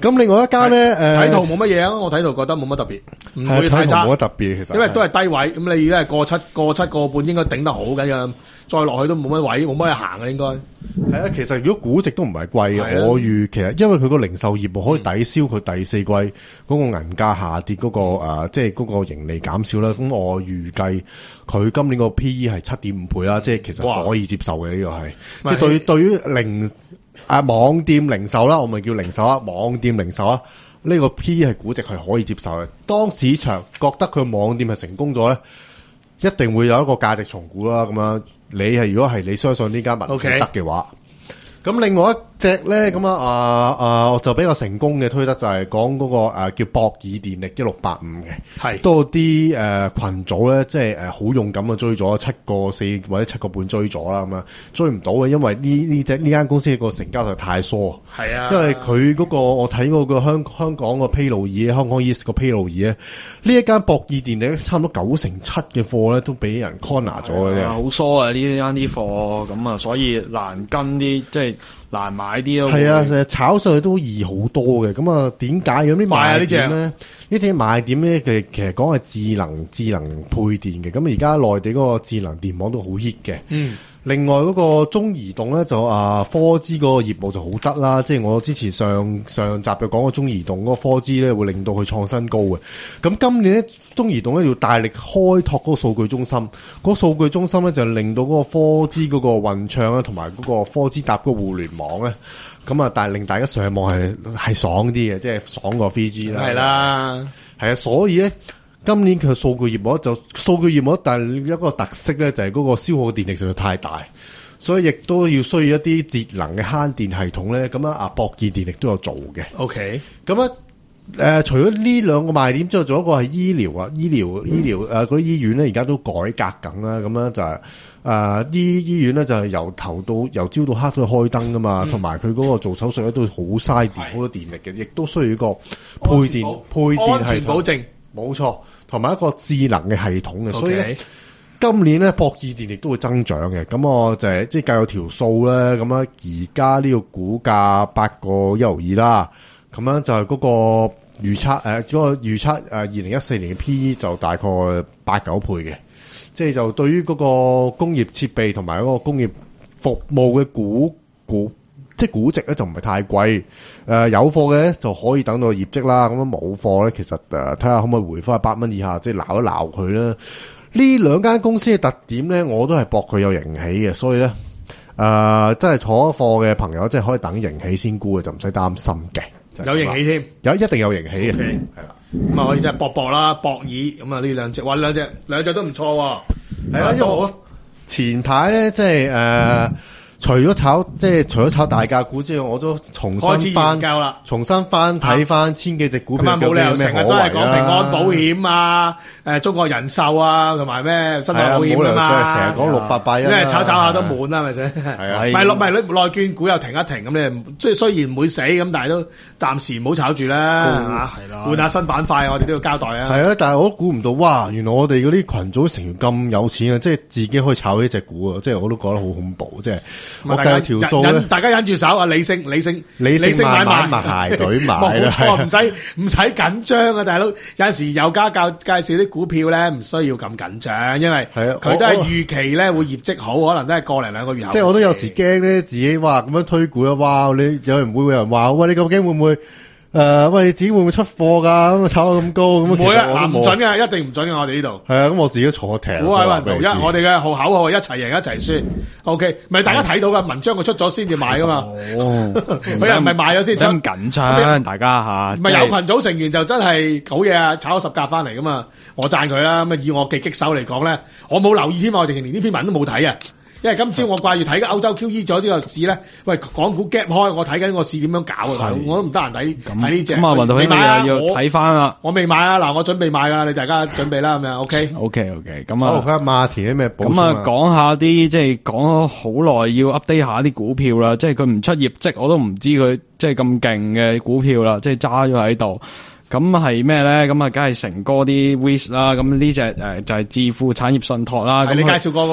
咁另外一間咧，誒睇圖冇乜嘢啊，我睇圖覺得冇乜特別，唔會太差， 冇乜特別其實， 因為都係低位，咁你而家係過七過七個半應該頂得好緊嘅，再落去都冇乜位，冇乜嘢行嘅應該。 係啊，其實如果估值都唔係貴嘅，我預其實因為佢個零售業務可以抵消佢第四季嗰個銀價下跌嗰、嗰個誒、呃，即係嗰個盈利減少啦。咁我預計佢今年個 P E 係七點五倍啦，即係其實可以接受嘅呢、呢個係，即係對對於零啊網店零售啦，我咪叫零售啊，網店零售啊，呢、呢個 P E 係估值係可以接受嘅。當市場覺得佢網店係成功咗咧，一定會有一個價值重估啦。咁樣你係如果係你相信呢間物業得嘅話。咁另外一隻咧，咁啊啊啊就比較成功嘅推得就係講嗰個誒、啊、叫博爾電力一六八五嘅，係都有啲誒、呃、群組咧，即係誒好勇敢嘅追咗七個四或者七個半追咗啦，咁樣追唔到嘅，因為呢呢隻呢間公司個成交就太疏，係啊，因為佢嗰個我睇過個香香港個披露儀，香港 East 個披露儀咧，呢一間博爾電力差唔多九成七嘅貨咧都俾人 corner 咗嘅， 好疏啊呢間啲貨，咁啊所以難跟啲即係。難買啲咯， 係啊，炒上去都易好多嘅。咁啊，點解有啲賣點咧？呢啲賣點咧，其其實講係智能智能配電嘅。咁而家內地嗰個智能電網都好 hit 嘅。嗯。另外嗰個中移動咧就啊科技嗰個業務就好得啦，即係我之前上上集就講過中移動嗰個科技咧會令到佢創新高嘅。咁今年咧中移動咧要大力開拓嗰個數據中心，嗰、嗰個數據中心咧就令到嗰個科技嗰個運暢咧同埋嗰個科技搭嗰個互聯網咧，咁啊但係令大家上網係係爽啲嘅，即係爽過 三 G 啦。係啦，係啊，所以咧。今年佢數據業務就數據業務，但係一個特色咧就係嗰個消耗電力實在太大，所以亦都要需要一啲節能嘅慳電系統咧。咁啊，博爾電力都有做嘅。OK，咁啊，誒，除咗呢兩個賣點之外，仲有一個係醫療啊，醫療醫療誒嗰啲醫院咧，而家都改革緊啦。咁樣就係誒啲醫院咧就係由頭到由朝到黑都開燈噶嘛，同埋佢嗰個做手術咧都好嘥電，好多電力嘅，亦都需要一個配電配電系統保證。冇錯，同埋一個智能嘅系統嘅， okay. 所以咧今年咧博爾電力都會增長嘅。咁我就係、是、即係計有條數咧，咁樣而家呢個股價八個一毫二啦，咁樣就係嗰個預測誒，嗰、呃那個預測誒二零一四年嘅 P E 就大概八九倍嘅，即係就對於嗰個工業設備同埋嗰個工業服務嘅股股。即係估值咧就唔係太貴，誒、呃、有貨嘅咧就可以等到業績啦。咁樣冇貨咧，其實誒睇下可唔可以回翻八蚊以下，即係鬧一鬧佢啦。呢兩間公司嘅特點咧，我都係博佢有盈喜嘅，所以咧誒、呃、真係坐貨嘅朋友，即係可以等盈喜先沽嘅，就唔使擔心嘅。 有盈喜添， 有一定有盈喜嘅，係、okay. 啦。 咁啊可以真係搏搏啦，博爾咁啊呢兩隻，哇兩隻兩隻都唔錯喎。係啦，因為我前排咧即係誒。呃嗯除咗炒即係除咗炒大價股之外，我都重新翻重新翻睇翻千幾隻股票， 咁冇理由成日都係講平安保險啊、誒中國人壽啊，同埋咩新華保險啊嘛。 即係成日講六八八一，因為炒炒下都悶啦，係咪先？係啊，唔係內唔係內券股又停一停咁咧，即係雖然唔會死咁，但係都暫時唔好炒住啦。係啦，換下新板塊，我哋都要交代啊。 係啊，但係我都估唔到，哇！原來我哋嗰啲群組成員咁有錢啊，即係自己可以炒呢隻股啊，即係我都覺得好恐怖，即係。我計條數咧，大家忍住手啊！理性、理性、理性買買排隊買啦，冇錯，唔使唔使緊張啊！大佬有陣時有家教介紹啲股票咧，唔需要咁緊張，因為佢都係預期咧會業績好，可能都係個零兩個月後。即係我都有時驚咧，自己話咁樣推股啊！哇！你有人會有人話喂，你究竟會唔會？誒、呃，喂，你自己會唔會出貨噶？咁啊，炒到咁高，咁唔會啊，唔準嘅，一定唔準嘅。我哋呢度係啊，咁我自己坐艇。股海運動一，我哋嘅號口號係一齊贏一齊輸。O K，咪大家睇到嘅文章佢出咗先至買噶嘛。哦，佢又唔係買咗先。真緊張，大家吓。唔係有群組成員就真係好嘢啊，炒咗十格翻嚟噶嘛。我讚佢啦。咁啊，以我嘅擊手嚟講咧，我冇留意添啊，我直情連呢篇文都冇睇啊。因為今朝我掛住睇緊歐洲 Q E 咗呢個市咧，喂，港股 gap 開，我睇緊個市點樣搞啊！我都唔得閒睇睇呢隻。咁啊，運動兄你又要睇翻啦。我未買啊，嗱，我準備買噶，你大家準備啦，咁樣 OK。OK，OK，咁啊，睇下馬田啲咩補充啊。咁啊，講下啲即係講咗好耐，要 update 下啲股票啦。即係佢唔出業績，我都唔知佢即係咁勁嘅股票啦。即係揸咗喺度。咁係咩咧？咁啊，梗係成哥啲 wish 啦。咁呢隻誒就係置富產業信託啦。係你介紹過噶。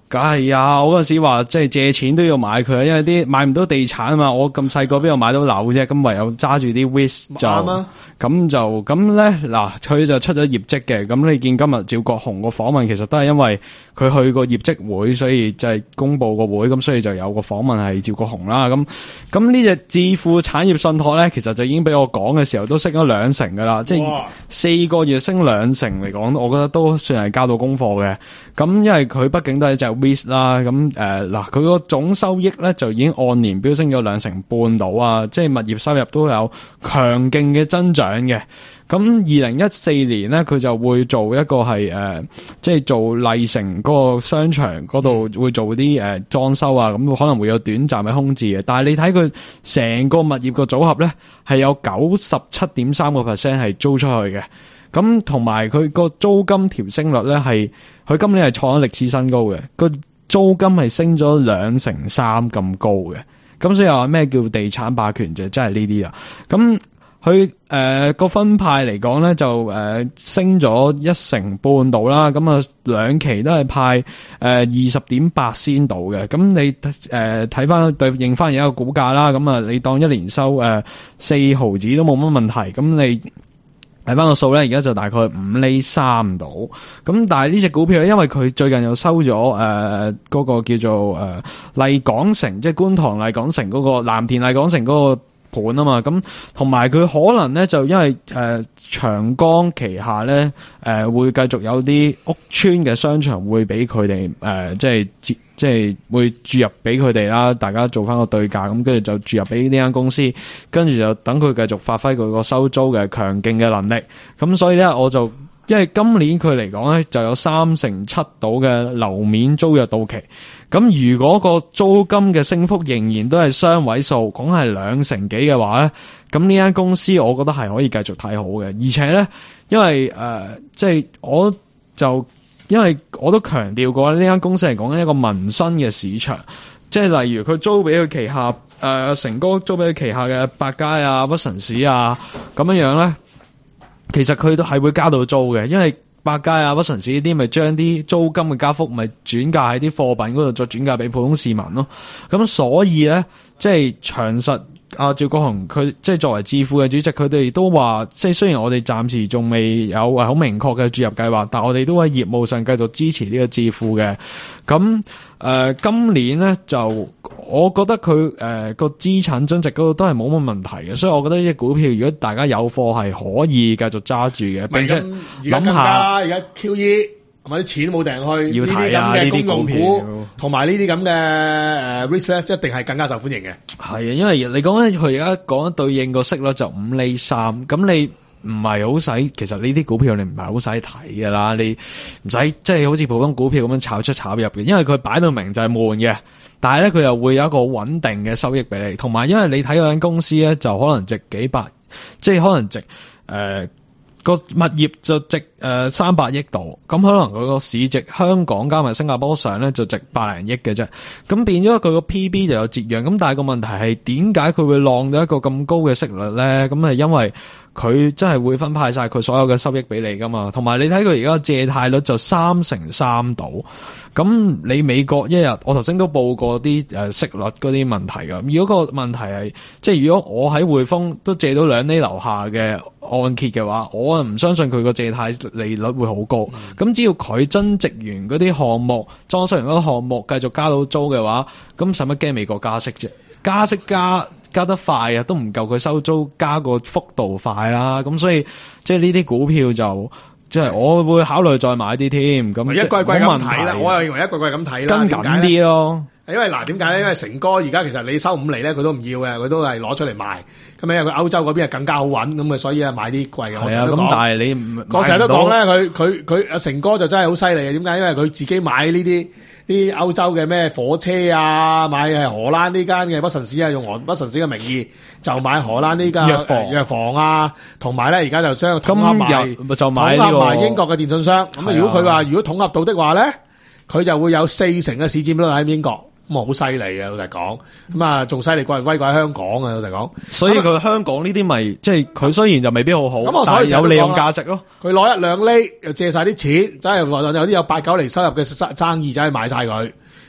梗係啊！我嗰陣時話即係借錢都要買佢，因為啲買唔到地產啊嘛。我咁細個邊度買到樓啫？咁唯有揸住啲 Wish 就咁就咁咧嗱，佢就出咗業績嘅。咁你見今日趙國雄個訪問，其實都係因為佢去個業績會，所以就係公佈個會，咁所以就有個訪問係趙國雄啦。咁咁呢隻智富產業信託咧，其實就已經俾我講嘅時候都升咗兩成噶啦，即係四個月升兩成嚟講，我覺得都算係交到功課嘅。咁因為佢畢竟都係隻 W I S 啦，咁誒嗱，佢個總收益咧就已經按年飆升咗兩成半到啊，即係物業收入都有強勁嘅增長嘅。咁二零一四年咧，佢就會做一個係誒、呃，即係做麗城嗰個商場嗰度會做啲誒裝修啊，咁可能會有短暫嘅空置嘅。但係你睇佢成個物業個組合咧，係有九十七點三個 percent 係租出去嘅。咁同埋佢個租金調升率咧係，佢今年係創咗歷史新高嘅，個租金係升咗兩成三咁高嘅。咁所以話咩叫地產霸權就真係呢啲啦。咁佢誒個分派嚟講咧就誒、呃、升咗一成半度啦。咁啊兩期都係派誒二十點八仙度嘅。咁你誒睇翻對應翻而家個股價啦。咁啊你當一年收誒四、呃、毫子都冇乜問題。咁你睇翻個數咧，而家就大概五厘三度。咁但係呢隻股票咧，因為佢最近又收咗誒嗰個叫做誒麗港城，即係觀塘麗港城嗰、嗰個藍田麗港城嗰個盤啊嘛。咁同埋佢可能咧就因為誒、呃、長江旗下咧誒、呃、會繼續有啲屋邨嘅商場會俾佢哋誒即係接。即係會注入俾佢哋啦，大家做翻個對價，咁跟住就注入俾呢間公司，跟住就等佢繼續發揮佢個收租嘅強勁嘅能力。咁所以咧，我就因為今年佢嚟講咧，就有三成七到嘅樓面租約到期。咁如果個租金嘅升幅仍然都係雙位數，講係兩成幾嘅話咧，咁呢間公司我覺得係可以繼續睇好嘅。而且咧，因為誒、呃，即係我就。因為我都強調過呢間公司係講緊一個民生嘅市場，即係例如佢租俾佢旗下誒、呃、成哥租俾佢旗下嘅百佳啊、屈臣氏啊咁樣樣咧，其實佢都係會加到租嘅，因為百佳啊、屈臣氏呢啲咪將啲租金嘅加幅咪轉嫁喺啲貨品嗰度，再轉嫁俾普通市民咯。咁所以咧，即係長實。阿趙國雄佢即係作為智富嘅主席，佢哋都話，即係雖然我哋暫時仲未有誒好明確嘅注入計劃，但我哋都喺業務上繼續支持呢個智富嘅。咁誒、呃，今年咧就我覺得佢誒個資產增值嗰度都係冇乜問題嘅，所以我覺得呢隻股票如果大家有貨係可以繼續揸住嘅，並且諗下啦， 而家 Q E。同埋啲錢冇掟去， 要睇啊！ 呢啲公用股同埋呢啲咁嘅誒 risk 咧，一定係更加受歡迎嘅。 係啊，因為你講緊佢而家講緊對應個息率就五厘三，咁你唔係好使，其實呢啲股票你唔係好使睇噶啦，你唔使即係好似普通股票咁樣炒出炒入嘅，因為佢擺到明就係悶嘅，但係咧佢又會有一個穩定嘅收益俾你，同埋因為你睇嗰間公司咧就可能值幾百，即係可能值誒。呃個物業就值誒三百億度，咁可能佢個市值香港加埋新加坡上咧就值百零億嘅啫，咁變咗佢個 P B 就有折讓，咁但係個問題係點解佢會浪到一個咁高嘅息率咧？咁係因為佢真係會分派晒佢所有嘅收益俾你噶嘛，同埋你睇佢而家借貸率就三成三度，咁你美國一日我頭先都報過啲誒息率嗰啲問題噶，如果個問題係即係如果我喺匯豐都借到兩厘樓下嘅按揭嘅話，我唔相信佢個借貸利率會好高，咁、嗯、只要佢增值完嗰啲項目，裝修完嗰個項目繼續加到租嘅話，咁使乜驚美國加息啫？加息加加得快啊，都唔夠佢收租加個幅度快啦。咁所以即係呢啲股票就即係我會考慮再買啲添。咁一季季咁睇啦，我又認為一季季咁睇啦， 跟緊啲咯。 因為嗱，點解咧？因為成哥而家其實你收五厘咧，佢都唔要嘅，佢都係攞出嚟賣。咁因為佢歐洲嗰邊係更加好揾，咁啊，所以啊買啲貴嘅。係啊，咁但係你我成日都講咧，佢佢佢阿成哥就真係好犀利嘅。點解？因為佢自己買呢啲啲歐洲嘅咩火車啊，買係荷蘭呢間嘅屈臣氏啊，用荷屈臣氏嘅名義就買荷蘭呢間藥房藥房啊，同埋咧而家就將統合埋就買呢個統合埋英國嘅電信商。咁啊，如果佢話如果統合到的話咧，佢就會有四成嘅市佔率喺英國。咁啊，好犀利啊！老實講，咁啊，仲犀利過威過喺香港啊！老實講， 所以佢香港呢啲咪即係佢雖然就未必好好，咁但係有利用價值咯。 佢攞一兩厘又借晒啲錢，真係有啲有八九厘收入嘅生意，真係買晒佢。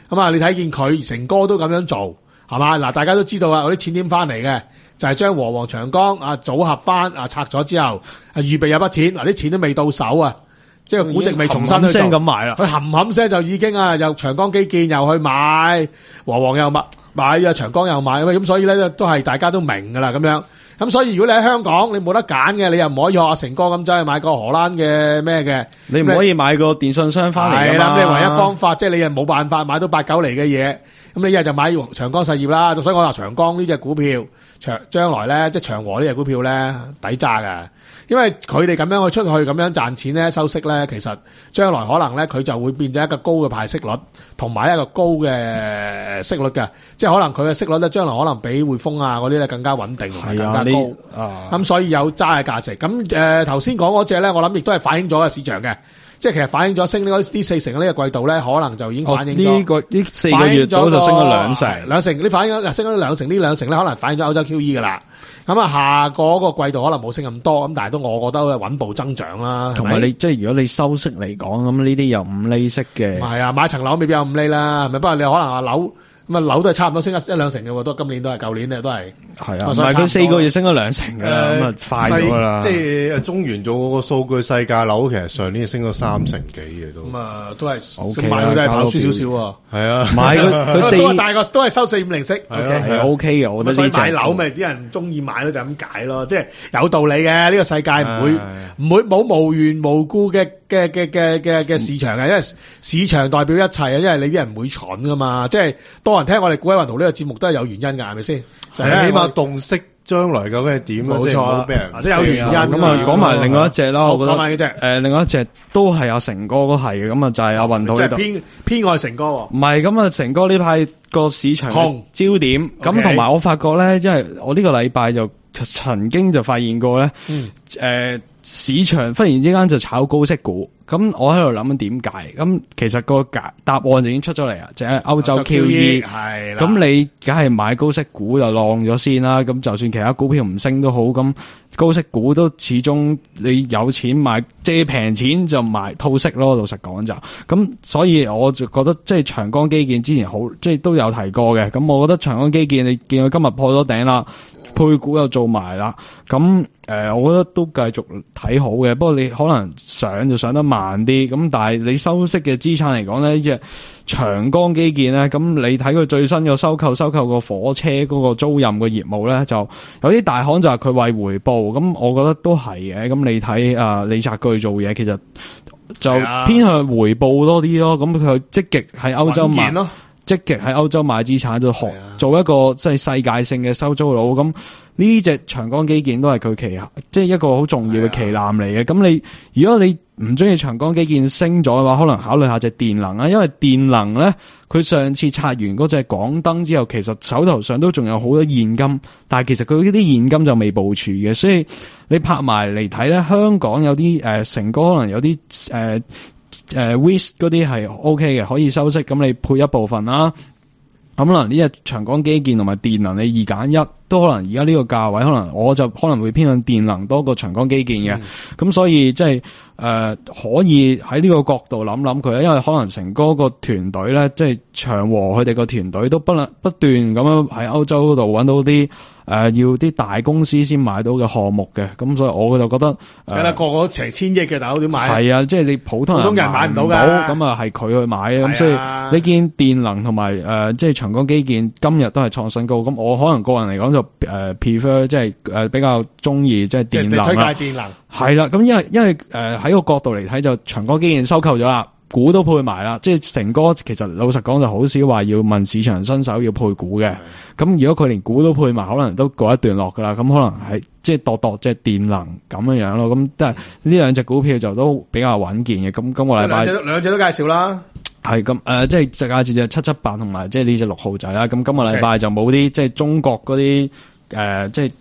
咁啊，你睇見佢成哥都咁樣做，係嘛？嗱，大家都知道啊，嗰啲錢點翻嚟嘅，就係將和黃長江啊組合翻啊拆咗之後，啊預備有筆錢，嗱啲錢都未到手啊，即係估值未重新去做聲咁買啦， 佢冚冚聲就已經啊，又長江基建又去買，和黃又買買啊，長江又買，咁所以咧都係大家都明噶啦咁樣。咁所以如果你喺香港，你冇得揀嘅，你又唔可以學阿成哥咁走去買個荷蘭嘅咩嘅， 你唔可以買個電信商翻嚟㗎嘛。係啦， 你唯一方法即係你又冇辦法買到八九厘嘅嘢，咁你一係就買長江實業啦。所以我話長江呢隻股票，長將來咧即係長和呢隻股票咧抵揸㗎。因為佢哋咁樣去出去咁樣賺錢咧收息咧，其實將來可能咧佢就會變咗一個高嘅派息率，同埋一個高嘅息率嘅，即係可能佢嘅息率咧將來可能比匯豐啊嗰啲咧更加穩定，更加高。啊，咁所以有揸嘅價值。咁誒頭先講嗰隻咧，我諗亦都係反映咗個市場嘅。即係其實反映咗升呢啲四成呢個季度咧，可能就已經反映咗呢、哦這個呢四個月度就升咗兩成， 兩成。你反映咗升咗兩成，呢兩成咧可能反映咗歐洲 Q E 噶啦。咁啊，下個嗰個季度可能冇升咁多，咁但係都我覺得穩步增長啦。 同埋你即係如果你收息嚟講，咁呢啲有五厘息嘅， 係啊，買層樓未必有五厘啦，係咪？不過你可能話樓。咁啊，樓都係差唔多升一一兩成嘅喎，都今年都係，舊年咧都係。係啊，唔係佢四個月升咗兩成嘅，咁啊快咗啦。 即係中原做嗰個數據，世界樓其實上年升咗三成幾嘅都。 咁啊，都係 O K 買佢都係跑輸少少喎。 係啊， 買佢佢四都大個都係收四五零息。 係 O K 嘅，我覺得呢隻。 所以買樓咪啲人中意買咯，就咁解咯，即係有道理嘅。呢個世界唔會唔會冇無緣無故嘅嘅嘅嘅嘅嘅市場嘅，因為市場代表一切啊，因為你啲人唔會蠢噶嘛，即係多人聽我哋股海運動呢個節目都係有原因㗎，係咪先？就係起碼洞悉將來究竟係點咯， 冇錯， 俾人即係有原因。 咁啊，講埋另外一隻啦，我覺得講埋呢隻誒，另外一隻都係阿成哥都係嘅，咁啊就係阿運到呢度。 即係偏偏愛成哥喎。 唔係，咁啊成哥呢派個市場嘅焦點，咁同埋我發覺咧，因為我呢個禮拜就曾經就發現過咧，誒、 嗯呃、市場忽然之間就炒高息股。咁我喺度諗緊點解？咁其實個答答案就已經出咗嚟啊，就係歐洲 Q E 係啦。 咁你梗係買高息股就浪咗先啦。咁就算其他股票唔升都好，咁高息股都始終你有錢買，借平錢就買套息咯。老實講就咁，所以我就覺得即係長江基建之前好，即係都有提過嘅。咁我覺得長江基建你見佢今日破咗頂啦，配股又做埋啦。咁誒、呃，我覺得都繼續睇好嘅。不過你可能上就上得慢。慢啲咁，但係你收息嘅資產嚟講咧，呢隻長江基建咧，咁你睇佢最新嘅收購，收購個火車嗰個租賃嘅業務咧，就有啲大行就係佢為回報，咁我覺得都係嘅。咁你睇啊，李澤鉅做嘢，其實就偏向回報多啲咯。咁佢積極喺歐洲買，積極喺歐洲買資產，就學做一個即係世界性嘅收租佬咁。呢隻長江基建都係佢旗下，即係一個好重要嘅旗艦嚟嘅。咁你如果你唔中意長江基建升咗嘅話，可能考慮下隻電能啊，因為電能咧，佢上次拆完嗰隻港燈之後，其實手頭上都仲有好多現金，但係其實佢呢啲現金就未部署嘅，所以你拍埋嚟睇咧，香港有啲誒成哥可能有啲誒誒 Wish 嗰啲係 O K 嘅，可以收息，咁你配一部分啦。咁可能呢隻長江基建同埋電能，你二揀一都可能而家呢個價位，可能我就可能會偏向電能多過長江基建嘅。咁、嗯、所以即係誒可以喺呢個角度諗諗佢，因為可能成哥個團隊咧，即係長和佢哋個團隊都不能不斷咁樣喺歐洲嗰度揾到啲誒、呃、要啲大公司先買到嘅項目嘅。咁所以我就覺得係啦，個個成千億嘅大佬點買？ 係啊，即係你普通人普通人買唔到嘅， 咁啊係佢去買嘅。咁所以你見電能同埋誒即係長江基建今日都係創新高。咁我可能個人嚟講就誒 prefer 即係誒比較中意即係電能啦。 推介電能係啦，咁因為因為誒喺個角度嚟睇就長江基建收購咗啦，股都配埋啦。即係成哥其實老實講就好少話要問市場新手要配股嘅。咁如果佢連股都配埋，可能都過一段落噶啦。咁可能係即係度度即係電能咁樣樣咯。咁都係呢兩隻股票就都比較穩健嘅。咁今個禮拜兩隻兩隻都介紹啦。 係咁誒，即係價錢就七七八同埋即係呢隻六號仔啦。咁今個禮拜就冇啲即係中國嗰啲誒，即係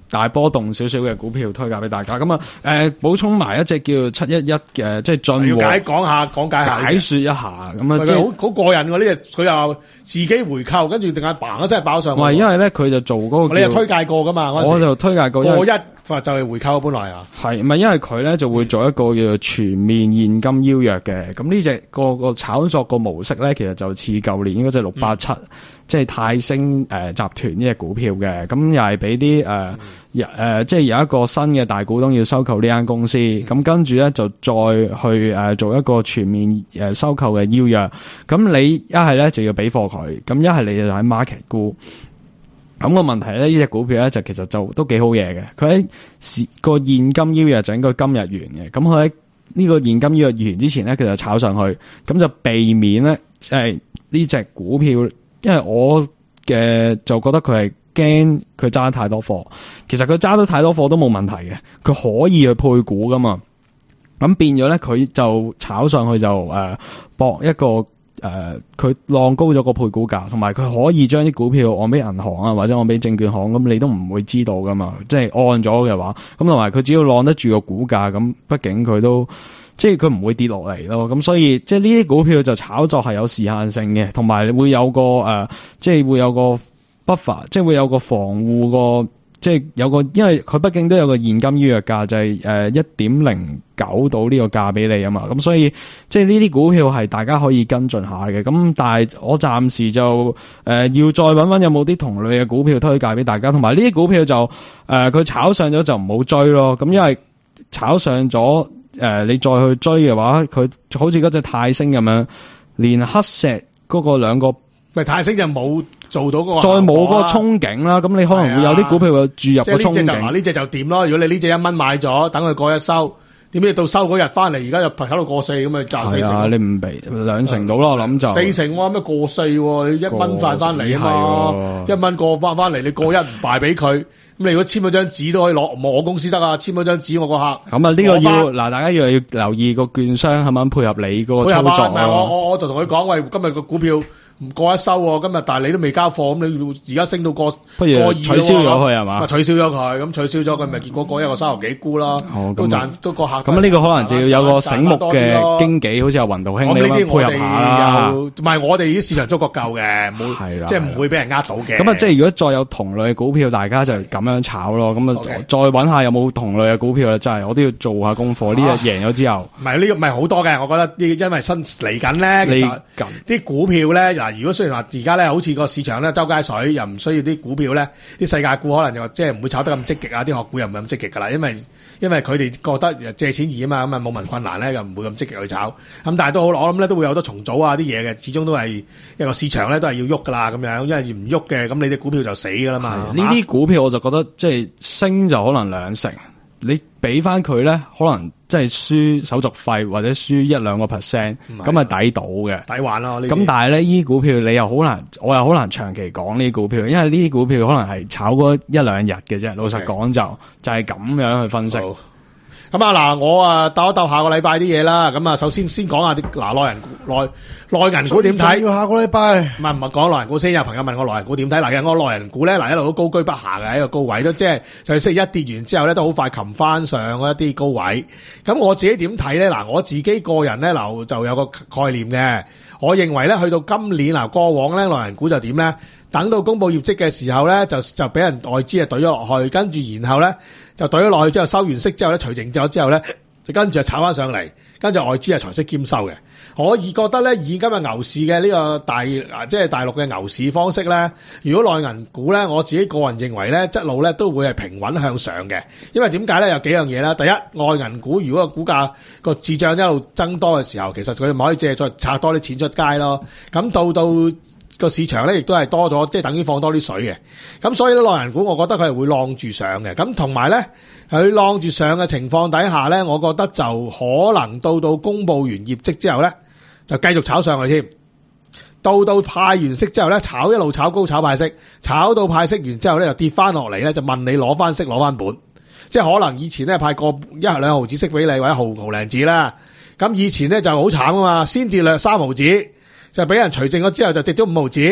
大波動少少嘅股票推介俾大家。咁啊，誒補充埋一隻叫七一一嘅，即係進和要解講下講解下解説一下咁啊，即係好好過癮喎！呢隻佢又自己回購，跟住定係嘭一聲爆上去。 喂，因為咧佢就做嗰個， 你又推介過噶嘛？ 我就推介過， 過一話就係回購本來啊。 係唔係因為佢咧就會做一個叫做全面現金邀約嘅？咁呢隻個個炒作個模式咧，其實就似舊年嗰隻六八七，即係泰星誒集團呢隻股票嘅。咁又係俾啲誒誒，即係有一個新嘅大股東要收購呢間公司，咁、嗯、跟住咧就再去誒、呃、做一個全面誒收購嘅邀約。咁你一係咧就要俾貨佢，咁一係你就喺 market 沽。咁、那個問題咧，呢隻股票咧就其實就都幾好嘢嘅。佢喺個現金邀約就應該今日完嘅。咁佢喺呢個現金邀約完之前咧，佢就炒上去，咁就避免咧即係呢隻股票，因為我嘅就覺得佢係驚佢揸太多貨。其實佢揸得太多貨都冇問題嘅，佢可以去配股噶嘛。咁變咗咧，佢就炒上去就誒搏、呃、一個。誒，佢、呃、浪高咗個配股價，同埋佢可以將啲股票按俾銀行啊，或者按俾證券行，咁你都唔會知道噶嘛。即係按咗嘅話，咁同埋佢只要浪得住個股價，咁畢竟佢都即係佢唔會跌落嚟咯。咁所以即係呢啲股票就炒作係有時限性嘅，同埋會有個誒、呃，即係會有個 buffer，即係會有個防護個。即係有個，因為佢畢竟都有個現金邀約價，就係誒一點零九到呢個價俾你啊嘛，咁所以即係呢啲股票係大家可以跟進下嘅。咁但係我暫時就誒、呃、要再搵搵有冇啲同類嘅股票推介俾大家，同埋呢啲股票就誒佢、呃、炒上咗就唔好追咯。咁因為炒上咗誒、呃、你再去追嘅話，佢好似嗰隻泰星咁樣，連黑石嗰個兩個。 咪泰星就冇做到嗰個， 再冇嗰個憧憬啦。咁你可能會有啲股票會注入個憧憬。 嗱呢隻就掂咯。如果你呢隻一蚊買咗，等佢過一收，點知到收嗰日翻嚟，而家又喺度過四咁啊，賺四成。係啊， 你唔俾兩成到啦，我諗就四成喎，咩過四？你一蚊賺翻嚟啊嘛，一蚊過翻翻嚟，你過一唔敗俾佢。咁你如果簽咗張紙都可以攞我公司得啊，簽咗張紙我個客。咁啊，呢個要嗱，大家要要留意個券商係咪配合你嗰個操作啊？ 唔係我我我就同佢講，喂，今日個股票唔過一收喎，今日但係你都未交貨，咁你而家升到過不如取消咗佢係嘛？ 取消咗佢，咁取消咗佢，咪結果過一個三毫幾沽啦，都賺都個客。 咁呢個可能就要有個醒目嘅經紀，好似阿雲道兄你咁配合下啦。 唔係我哋啲市場觸覺夠嘅，冇即係唔會俾人呃到嘅。 咁啊，即係如果再有同類嘅股票，大家就咁樣炒咯。咁啊，再揾下有冇同類嘅股票啦。真係我都要做下功課。呢日贏咗之後， 唔係呢個唔係好多嘅。我覺得呢，因為新嚟緊咧，其實啲股票咧嗱。如果雖然話而家咧好似個市場咧周街水，又唔需要啲股票咧，啲世界股可能就即係唔會炒得咁積極啊，啲學股又唔係咁積極噶啦，因為因為佢哋覺得借錢易啊嘛，咁啊冇民困難咧，又唔會咁積極去炒。咁但係都好，我諗咧都會有好多重組啊啲嘢嘅，始終都係一個市場咧都係要喐噶啦咁樣，因為唔喐嘅咁你啲股票就死噶啦嘛。 呢啲股票我就覺得即係升就可能兩成，你俾翻佢咧可能。即係輸手續費或者輸一兩個 percent， 咁係抵到嘅， 抵玩咯。 咁但係咧，呢啲股票你又好難，我又好難長期講呢啲股票，因為呢啲股票可能係炒嗰一兩日嘅啫。老實講就就係咁樣去分析。 咁啊嗱，我啊鬥一鬥下個禮拜啲嘢啦。咁啊，首先先講下啲嗱內銀股內內銀股點睇？ 要下個禮拜唔係唔係講內銀股先。有朋友問我內銀股點睇？嗱，其實我內銀股咧嗱一路都高居不下嘅，喺個高位都即係就係星期一跌完之後咧，都好快擒翻上一啲高位。咁我自己點睇咧？嗱，我自己個人咧嗱就有個概念嘅。我認為咧，去到今年嗱過往咧內銀股就點咧？等到公布業績嘅時候咧，就就俾人外資啊懟咗落去，跟住然後咧就懟咗落去之後收完息之後咧，除淨咗之後咧，就跟住就炒翻上嚟，跟住外資係財息兼收嘅。我而覺得咧，以今日牛市嘅呢個大即係大陸嘅牛市方式咧，如果內銀股咧，我自己個人認為咧，質路咧都會係平穩向上嘅。因為點解咧？有幾樣嘢啦。第一，外銀股如果個股價個智漲一路增多嘅時候，其實佢咪可以借再拆多啲錢出街咯。咁到到個市場咧，亦都係多咗，即係等於放多啲水嘅。咁所以咧，內銀股我覺得佢係會浪住上嘅。咁同埋咧，佢浪住上嘅情況底下咧，我覺得就可能到到公佈完業績之後咧，就繼續炒上去添。到到派完息之後咧，炒一路炒高炒派息，炒到派息完之後咧，又跌翻落嚟咧，就問你攞翻息攞翻本。即係可能以前咧派個一兩毫子息俾你，或者毫毫零子啦。咁以前咧就好慘啊嘛，先跌兩三毫子。就俾人除淨咗之後就跌咗五毫子，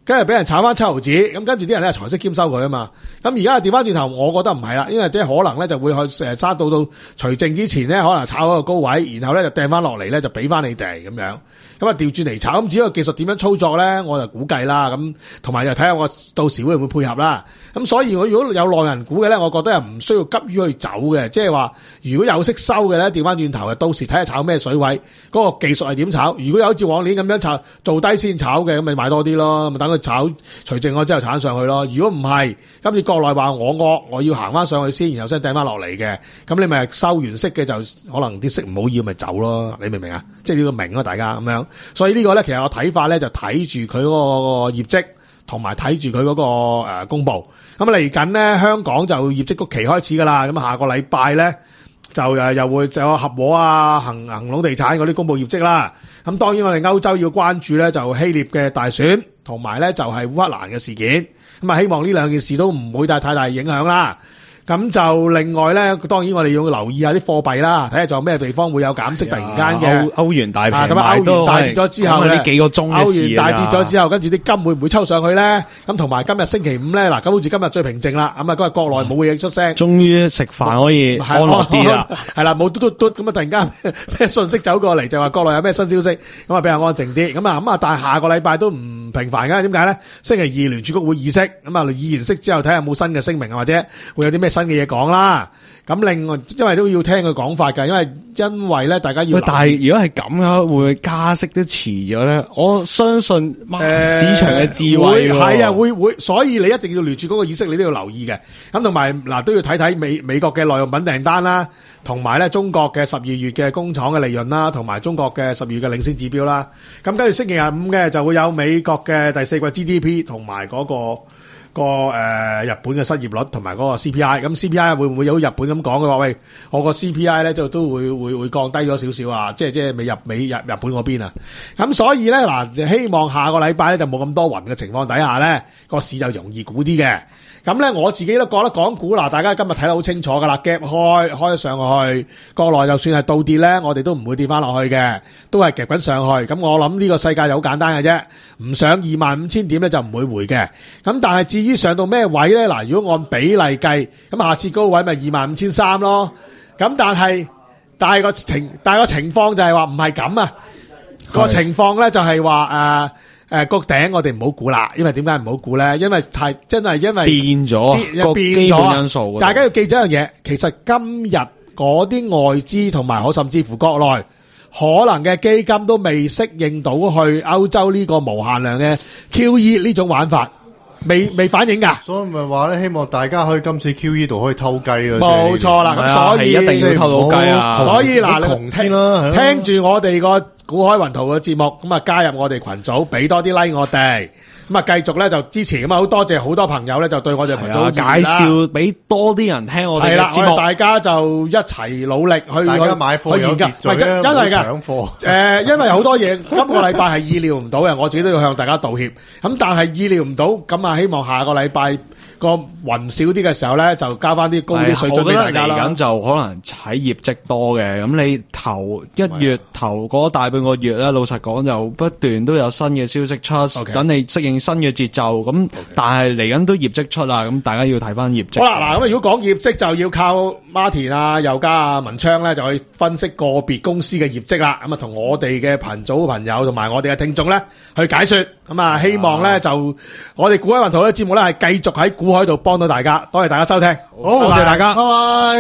跟住俾人炒翻七毫子，咁跟住啲人咧財息兼收佢啊嘛。咁而家調翻轉頭，我覺得唔係啦，因為即係可能咧就會去誒揸到到除淨之前咧，可能炒嗰個高位，然後咧就掟翻落嚟咧就俾翻你哋咁樣。咁啊調轉嚟炒，咁至於個技術點樣操作咧，我就估計啦。咁同埋就睇下我到時會唔會配合啦。咁所以我如果有內人股嘅咧，我覺得又唔需要急於去走嘅，即係話如果有識收嘅咧，調翻轉頭啊，到時睇下炒咩水位，嗰、嗰個技術係點炒。如果有好似往年咁樣炒做低先炒嘅，咁咪買多啲咯，咪等佢炒除淨咗之後炒上去咯。如果唔係，今次國內話我惡，我要行翻上去先，然後先掟翻落嚟嘅，咁你咪收完息嘅就可能啲息唔好要，咪走咯。你明唔明啊？即係呢個明咯，大家咁樣。所以呢個咧，其實我睇法咧就睇住佢嗰個業績，同埋睇住佢嗰個誒公佈。咁嚟緊咧，香港就業績期開始噶啦。咁下個禮拜咧就誒又會就有合和啊、恒恒隆地產嗰啲公佈業績啦。咁當然我哋歐洲要關注咧就希臘嘅大選，同埋咧就係烏克蘭嘅事件。咁啊，希望呢兩件事都唔會帶太大影響啦。咁就另外咧，當然我哋要留意下啲貨幣啦，睇下仲有咩地方會有減息突然間嘅。 歐歐元大平， 咁啊歐元大跌咗之後呢幾個鐘嘅事， 歐元大跌咗之後，跟住啲金會唔會抽上去咧？咁同埋今日星期五咧，嗱咁好似今日最平靜啦。咁啊，今日國內冇嘢出聲， 終於食飯可以安樂啲啦。 係啦，冇嘟嘟嘟咁啊！突然間咩信息走過嚟，就話國內有咩新消息，咁啊比較安靜啲。咁啊咁啊，但係下個禮拜都唔平凡㗎。點解咧？星期二聯儲局會議息，咁啊議完息之後睇下有冇新嘅聲明啊，或者會有啲咩新嘅嘢講啦。咁另外，因為都要聽佢講法㗎，因為因為咧，大家要。但係如果係咁嘅，會唔會加息都遲咗咧？我相信誒市場嘅智慧係啊，會會，所以你一定要聯儲嗰個議息，你都要留意嘅。咁同埋嗱，都要睇睇美美國嘅耐用品訂單啦，同埋咧中國嘅十二月嘅工廠嘅利潤啦，同埋中國嘅十二月嘅領先指標啦。咁跟住星期日五嘅就會有美國嘅第四季 G D P 同埋嗰個。個誒、呃、日本嘅失業率同埋嗰個 C P I， 咁 C P I 會唔會有日本咁講嘅話？喂，我個 C P I 咧就都會會會降低咗少少啊！即係即係美日美日日本嗰邊啊！咁所以咧嗱，希望下個禮拜咧就冇咁多雲嘅情況底下咧，個市就容易估啲嘅。咁咧我自己都覺得港股嗱，大家今日睇得好清楚噶啦，夾開開咗上去，國內就算係倒跌咧，我哋都唔會跌翻落去嘅，都係夾緊上去。咁我諗呢個世界就好簡單嘅啫，唔上二萬五千點咧就唔會回嘅。咁但係至於上到咩位咧？嗱，如果按比例計，咁下次高位咪二萬五千三咯。咁但係但係個情但係個情況就係話唔係咁啊。個情況咧就係話誒。誒，個頂我哋唔好估啦，因為點解唔好估咧？因為太真係因為變咗個基本因素， 大家要記住一樣嘢，其實今日嗰啲外資同埋可甚至乎國內可能嘅基金都未適應到去歐洲呢個無限量嘅 Q E 呢種玩法。未未反映噶， 所以咪話咧，希望大家可以今次 Q E 度可以偷雞咯。 冇錯啦，咁所以一定要偷到雞啊！ 所以嗱，你窮先啦， 聽住我哋個股海雲圖嘅節目，咁啊加入我哋群組，俾多啲 like 我哋。咁啊，繼續咧就支持，咁啊好多謝好多朋友咧就對我哋頻道介紹，俾多啲人聽我哋嘅節目。 大家就一齊努力去大家買貨有秩序啊， 真係噶搶貨。 誒，因為好多嘢今個禮拜係意料唔到嘅，我自己都要向大家道歉。咁但係意料唔到，咁啊希望下個禮拜個雲少啲嘅時候咧，就加翻啲高啲水準俾大家啦。 嚟緊就可能睇業績多嘅，咁你頭一月頭嗰大半個月咧，老實講就不斷都有新嘅消息出，等你適應新嘅節奏。咁但係嚟緊都業績出啦，咁大家要睇翻業績。 好啦，嗱咁如果講業績就要靠 Martin 啊、佑嘉啊、文昌咧，就去分析個別公司嘅業績啦。咁啊，同我哋嘅群組朋友同埋我哋嘅聽眾咧去解說。咁啊，希望咧就我哋股海雲圖呢節目咧係繼續喺股海度幫到大家。多謝大家收聽，好，多謝大家，拜拜。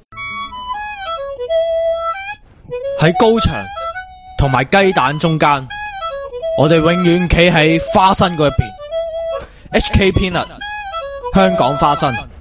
喺高牆同埋雞蛋中間，我哋永遠企喺花生嗰一邊。H K Peanut 香港花生。